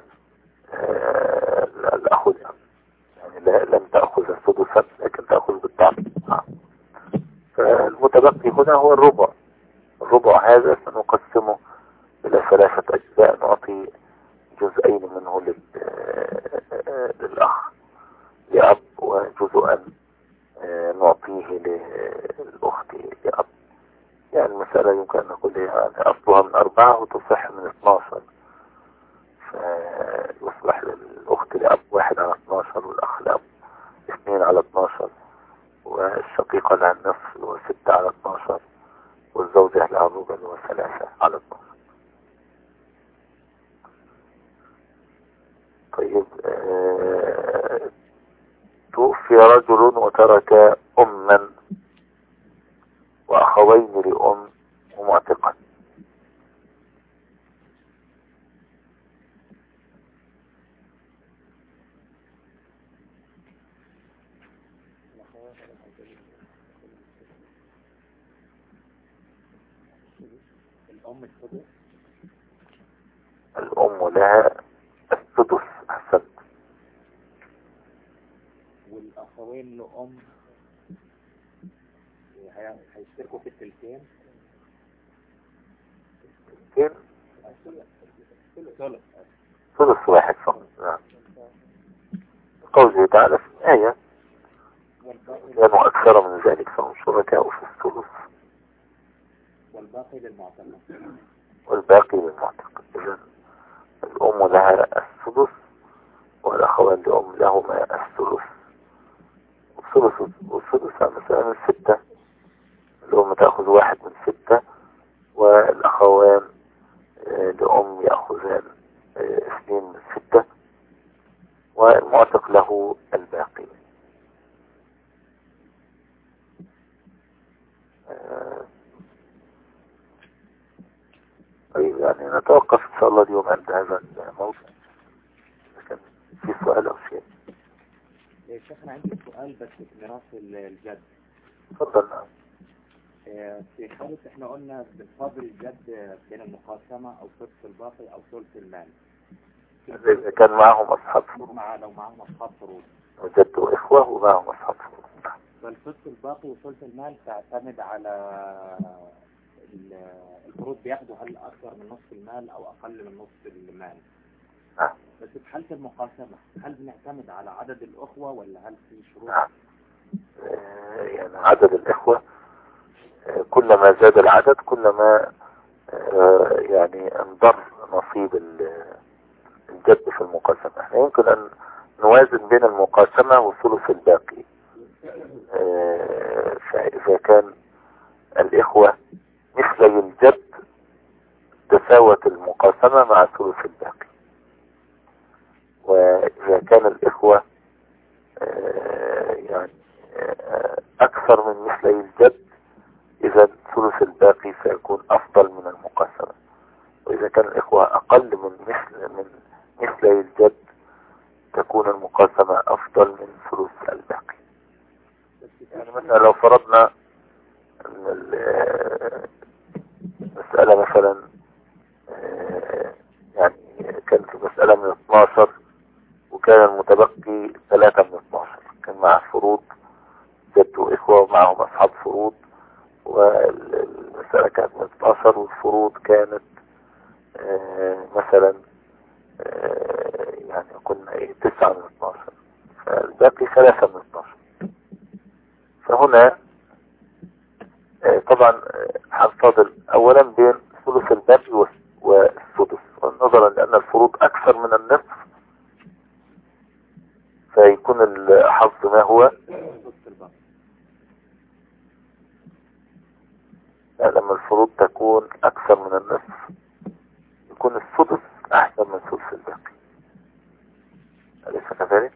الأخ الأب، يعني لم تأخذ السدسا لكن تأخذ بالتعصيب. فالمتبقي هنا هو الربع. الربع هذا سنقسمه إلى ثلاثة أجزاء، نعطي جزئين منه للأخ لأب وجزءا نعطيه للأخت لأب. يعني المسألة يمكن أن نقول يعني أصلها من أربعة وتصح من اثناشر، فيصبح للأخت لأب واحد على اثناشر، والأخ لأب اثنين على اثناشر، والشقيقة لها النصف اللي هو ستة على اثناشر، والزوجة لها الربع اللي هو ثلاثة على اثناشر. طيب، آه توفي رجل وترك أما وأخوين لأم ومعتقا.
الأم السدس.
الأم لها السدس. أحسنت.
والأخوين لأم هيشتركوا في التلتين.
التلتين
ثلث
ثلث واحد فقط. نعم. قوله تعالى في الآية كانوا أكثر من ذلك فهم شركاء في الثلث.
والباقي للمعتق.
والباقي للمعتق. إذن الأم لها السدس والأخوان لأم لهما الثلث. والثلث والسدس مثلا الستة اللي هم تأخذ واحد من ستة، والأخوان لأم يأخذان اثنين من ستة، والمعتق له الباقي. طيب يعني نتوقف إن شاء الله اليوم عند هذا الموضوع. كان في سؤال أو شيء؟
يا شيخ أنا عندي سؤال بس في ميراث الجد.
تفضل.
في حالة احنا قلنا بفضل الجد بين المقاسمة أو ثلث الباقي أو ثلث المال.
إذا كان معهم أصحاب فروض.
مع لو معهم أصحاب فروض.
وجدت إخوة ومعهم أصحاب فروض.
فالثلث الباقي وثلث المال تعتمد على الفروض بياخدوا هل أكثر من نصف المال أو أقل من نصف المال.
آه.
بس في حالة المقاسمة هل بنعتمد على عدد الأخوة ولا هل في شروط؟
آه. آه يعني عدد الإخوة آه كلما زاد العدد كلما آه يعني انضر نصيب الجد في المقاسمة. احنا يمكن أن نوازن بين المقاسمة وثلث الباقي. آه فإذا كان الإخوة مثل الجد تساوت المقاسمة مع ثلث الباقي، وإذا كان الإخوة آه يعني آه أكثر من مثل الجد إذا ثلث الباقي سيكون أفضل من المقاسمة، وإذا كان الإخوة أقل من مثل من مثل الجد تكون المقاسمة أفضل من ثلث الباقي. يعني مثلا لو فرضنا أن المسألة مثلا يعني كانت المسألة من اثناشر وكان المتبقي ثلاثة من اثناشر، كان مع فروض جد وإخوة ومعهم أصحاب فروض، والمسألة كانت من اثناشر والفروض كانت مثلا يعني قلنا ايه تسعة من اثناشر، فالباقي ثلاثة من اثناشر. فهنا طبعا هنفاضل اولا بين ثلث الباقي والسدس، ونظرا لان الفروض اكثر من النصف فيكون الحظ ما هو لما الفروض تكون اكثر من النصف يكون السدس احسن من ثلث الباقي. أليس كذلك؟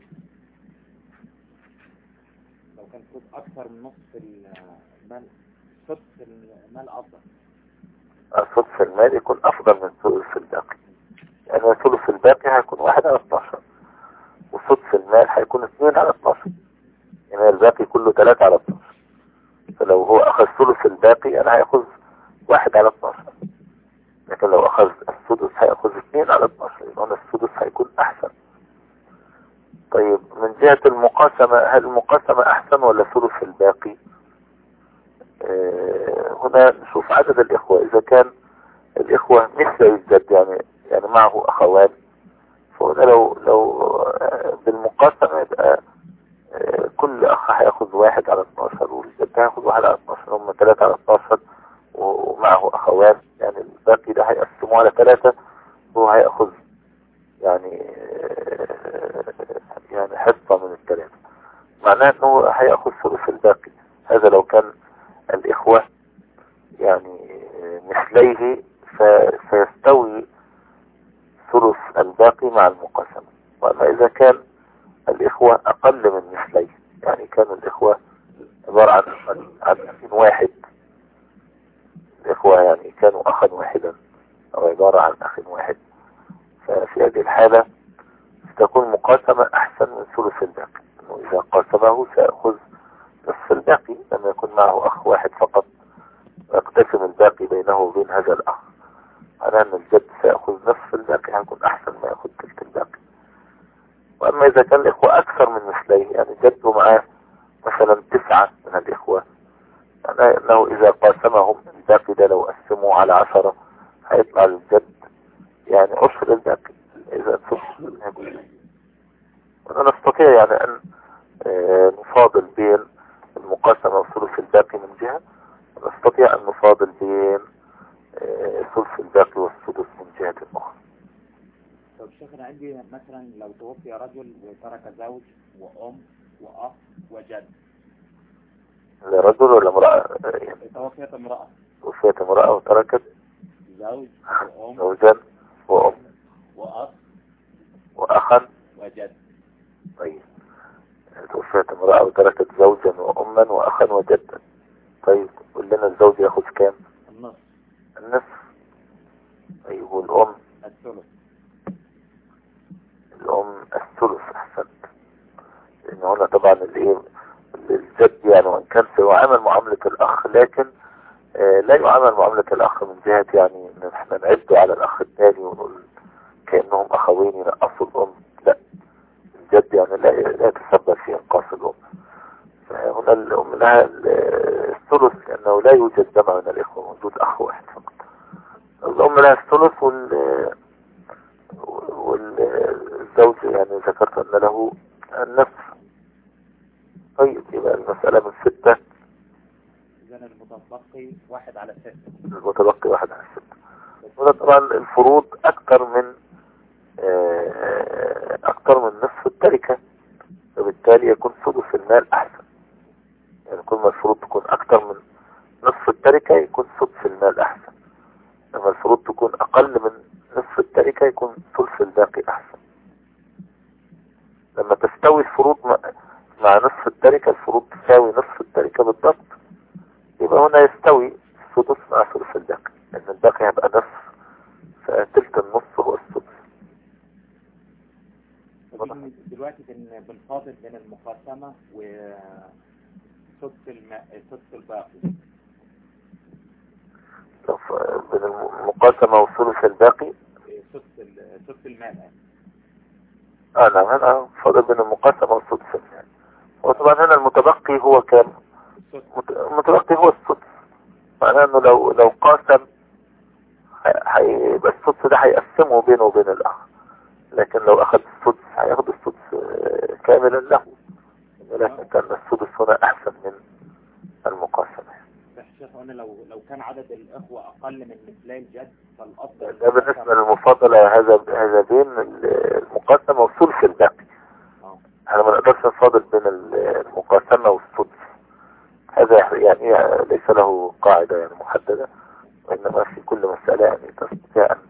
لو كان الفروض اكثر من نصف المال ثلث المال افضل.
ثلث المال يكون افضل من ثلث الباقي، يعني ثلث الباقي هيكون واحد على اثناشر وثلث المال هيكون اثنين على اثناشر، يعني الباقي كله ثلاثة على اثناشر. فلو هو اخذ ثلث الباقي انا هياخذ واحد على اثناشر، لكن لو اخذ السدس هياخذ اثنين على اثناشر، يبقى السدس هيكون احسن. طيب من جهة المقاسمة، هل المقاسمة احسن ولا ثلث الباقي؟ آه هنا نشوف عدد الاخوة. اذا كان الاخوة مثل الجد يعني يعني معه اخوان، فهنا لو لو آه بالمقاسمة يبقى آه كل اخ هياخذ واحد على اثناشر والجد هياخذ واحد على اثناشر، هم ثلاثة على اثناشر ومعه اخوان، يعني الباقي ده هيقسموه على ثلاثة وهو هياخذ يعني يعني حصة من الثلاثة، معناه انه هياخذ ثلث الباقي. هذا لو كان الاخوة يعني مثليه فسيستوي ثلث الباقي مع المقاسمة. واما اذا كان الاخوة اقل من مثليه، يعني كان الاخوة عبارة عن عن اخ واحد، الاخوة يعني كانوا اخا واحدا او عبارة عن اخ واحد، ففي هذه الحالة تكون المقاسمة احسن من ثلث الباقي، انه اذا قاسمه سيأخذ نصف الباقي لما يكون معه اخ واحد فقط ويقتسم الباقي بينه وبين هذا الاخ، على ان الجد سيأخذ نصف الباقي هيكون احسن ما يأخذ ثلث الباقي. واما اذا كان الاخوة اكثر من مثليه، يعني جده معاه مثلا تسعة من الاخوة، يعني انه اذا قاسمهم الباقي ده لو قسموا على عشرة هيطلع للجد يعني عشر الباقي اذا ونستطيع يعني ان نفاضل بين المقاسمة وثلث الباقي من جهة، ونستطيع ان نفاضل بين ثلث الباقي والسدس من جهة اخرى.
طب شيخ انا عندي مثلا لو توفي رجل وترك زوج وام واخ وجد،
لرجل ولا امرأة؟ يعني
توفيت امرأة.
توفيت امرأة وتركت
زوج وأم
زوجا وأم
وأخ
وأخا
وجد.
طيب توفيت امرأة وتركت زوجا وأما وأخا وجدا. طيب قول لنا الزوج ياخذ كام؟
النصف.
النصف. طيب والأم؟
الثلث.
الأم الثلث. أحسنت. لأن هنا طبعا الإيه الجد يعني وإن كان سيعامل معاملة الأخ لكن آه لا يعامل معاملة الأخ من جهة يعني إن احنا نعده على الأخ الثاني ونقول كأنهم أخوين ينقصوا الأم. لا، الجد يعني لا لا يتسبب في إنقاص الأم. فهنا الأم لها الثلث لأنه لا يوجد جمع من الإخوة، موجود أخ واحد فقط. الأم لها الثلث وال والزوج يعني ذكرت أن له النصف. طيب يبقى المسألة من ستة.
إذن المتبقي واحد على ستة.
المتبقي واحد على ستة. هنا طبعا الفروض أكثر من أكثر من نصف التركة، وبالتالي يكون سدس المال أحسن. يعني كل ما الفروض تكون أكثر من نصف التركة يكون سدس المال أحسن، لما الفروض تكون أقل من نصف التركة يكون ثلث الباقي أحسن. لما تستوي الفروض مع نصف التركة، الفروض تساوي نصف التركة بالضبط، يبقى هنا يستوي السدس مع ثلث الباقي، لأن الباقي هيبقى نصف، فتلت النص هو السدس.
دلوقتي بنفاضل بين المقاسمة وسدس الماء سدس الباقي.
بين المقاسمة والثلث الباقي
سدس سدس المال.
اه نعم، هنا فاضل بين المقاسمة والسدس المال. وطبعا هنا المتبقي هو كام؟ المتبقي هو السدس، معناه انه لو لو قاسم هيبقى السدس ده هيقسمه بينه وبين الاخ، لكن لو اخذ السدس هياخد السدس كاملا له، لكن كان السدس هنا احسن من المقاسمة.
شيخ هنا لو لو كان عدد الاخوة اقل من مثلي الجد فالافضل.
ده بالنسبة للمفاضلة، هذا هذا بين المقاسمة والثلث الباقي. احنا ما نقدرش نفاضل بين المقاسمة والسدس، هذا يعني ليس له قاعدة يعني محددة، وإنما في كل مسألة يعني تستطيع أن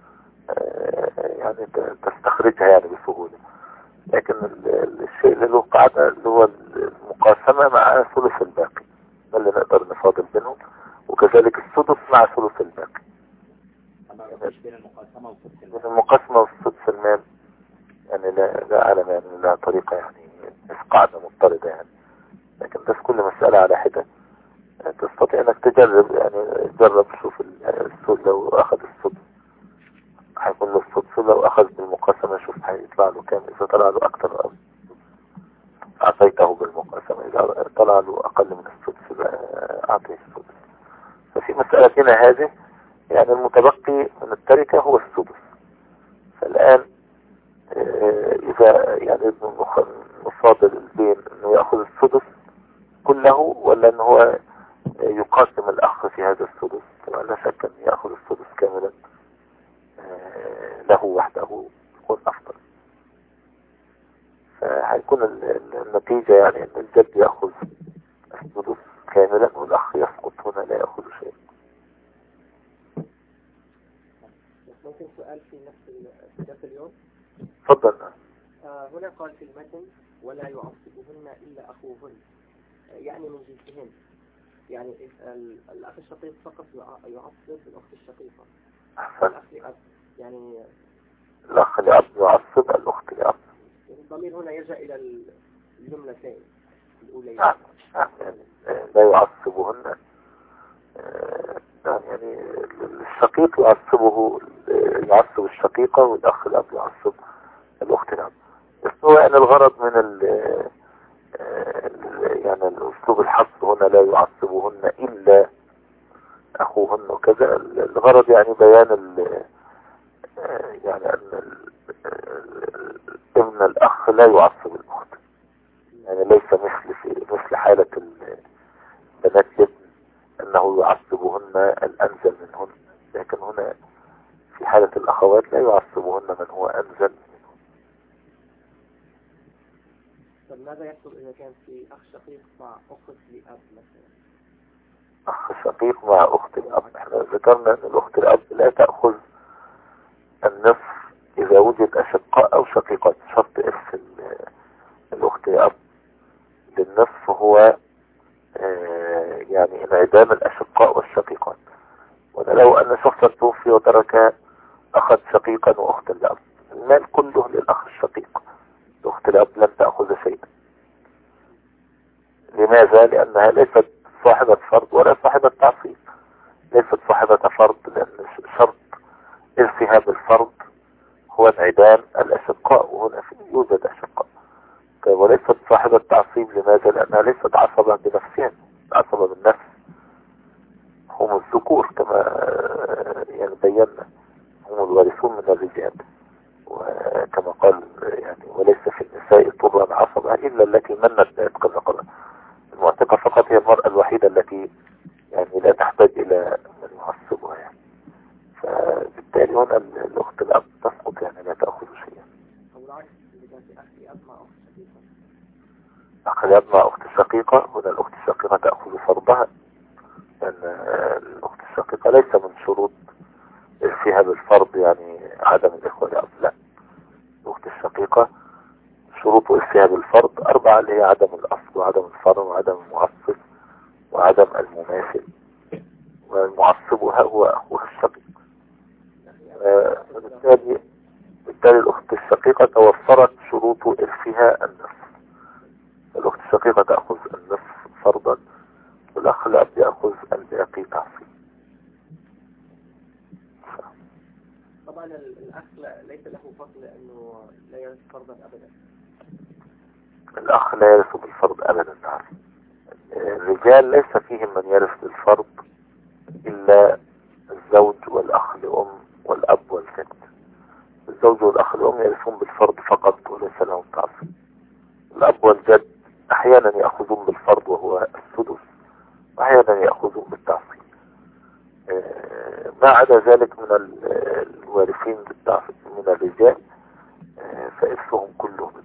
يعني تستخرجها يعني بسهولة. لكن الشيء اللي له قاعدة اللي هو المقاسمة مع ثلث الباقي، ده اللي نقدر نفاضل بينهم، وكذلك السدس مع ثلث الباقي.
بين المقاسمة والسدس
بين المقاسمة والسدس المال يعني لا لا أعلم يعني لا طريقة يعني مش قاعدة مضطردة يعني، لكن بس كل مسألة على حدة تستطيع انك تجرب يعني تجرب شوف السد لو اخذ السد هيكون له السدس، لو اخذ بالمقاسمة شوف هيطلع له كام، اذا طلع له اكتر او اعطيته بالمقاسمة، اذا طلع له اقل من السدس اعطيه السدس. ففي مسألتنا هذه يعني المتبقي من التركة هو السدس. فالان اذا يعني نفاضل بين انه يأخذ السدس كله ولا انه هو يقاسم الاخ في هذا السدس، طبعا لا شك ان يأخذ السدس كاملا له وحده يكون افضل. فهيكون النتيجة يعني ان الجد يأخذ السدس كاملا والاخ يسقط هنا لا يأخذ شيء.
ممكن سؤال في نفس الدرس اليوم؟
تفضل.
آه هنا قال في المتن ولا يعصبهن إلا أخوهن، يعني من جنسهن، يعني الأخ الشقيق فقط يعصب الأخت الشقيقة. الأخ لأب يعني
الأخ لأب يعصب الأخت لأب.
الضمير هنا يرجع إلى الجملتين الأولين.
نعم يعني لا يعصبهن، يعني الشقيق يعصبه يعصب الشقيقة والأخ الأب يعصب الأخت الأب. بس هو يعني الغرض من ال يعني الأسلوب الحصر هنا لا يعصبهن إلا أخوهن وكذا، الغرض يعني بيان ال يعني أن ابن الأخ لا يعصب الأخت، يعني ليس مثل في مثل حالة البنات الابن أنه يعصبهن الأنزل منهن، لكن هنا في حالة الأخوات لا يعصبهن من هو أنزل منهن.
طب ماذا يحصل إذا كان في أخ شقيق مع أخت لأب مثلا؟
أخ شقيق مع أخت الأب، احنا ذكرنا أن الأخت الأب لا تأخذ النصف إذا وجد أشقاء أو شقيقات. شرط إرث الأخت الأب للنصف هو آه يعني انعدام الأشقاء والشقيقات. ولو أن شخصا توفي وترك أخا شقيقا وأختا لأب، المال كله للأخ الشقيق، الأخت الأب لن تأخذ شيئا. لماذا؟ لأنها ليست صاحبة فرض ولا صاحبة تعصيب، ليست صاحبة فرض، لأن شرط إرثها بالفرض هو انعدام الأشقاء، وهنا يوجد أشقاء. وليست صاحبة تعصيب، لماذا؟ لأنها ليست عصبة بنفسها، عصبة بالنفس هم الذكور كما يعني بينا، هم الوارثون من الرجال، وكما قال يعني وليس في النساء طرا عصبة إلا التي منت بعتق الرقبة. المعتقة فقط هي المرأة الوحيدة التي يعني لا تحتاج إلى من يعصبها يعني. فبالتالي هنا الأخت الأب تسقط، يعني لا تأخذ شيئا.
أو العكس، إذا كان في أخ لأب مع أخت شقيقة.
أخ لأب مع أخت شقيقة، هنا الأخت الشقيقة تأخذ فرضها، لأن الأخت الشقيقة ليس من شروط إرثها بالفرض يعني عدم الإخوة لأب، لا. الأخت الشقيقة شروط إرثها بالفرض أربعة، اللي هي عدم الأصل وعدم الفرع وعدم المعصب وعدم المماثل، والمعصبها هو أخوها الشقيق. آه بالتالي بالتالي الأخت الشقيقة توفرت شروط إرثها النصف، الأخت الشقيقة تأخذ النصف فرضا، والأخ الأب يأخذ الباقي تعصيب.
طبعا الأخ ليس له فضل لأنه لا يرث فرضا أبدا.
الأخ لا يرث بالفرض أبدا. نعم، الرجال ليس فيهم من يرث بالفرض إلا الزوج والأخ لأم والأب والجد. الزوج والأخ لأم يرثون بالفرض فقط وليس لهم تعصيب. الأب والجد أحيانا يأخذون بالفرض وهو السدس، وأحيانا يأخذون بالتعصيب. ما عدا ذلك من الوارثين بالتعصيب من الرجال فإرثهم كله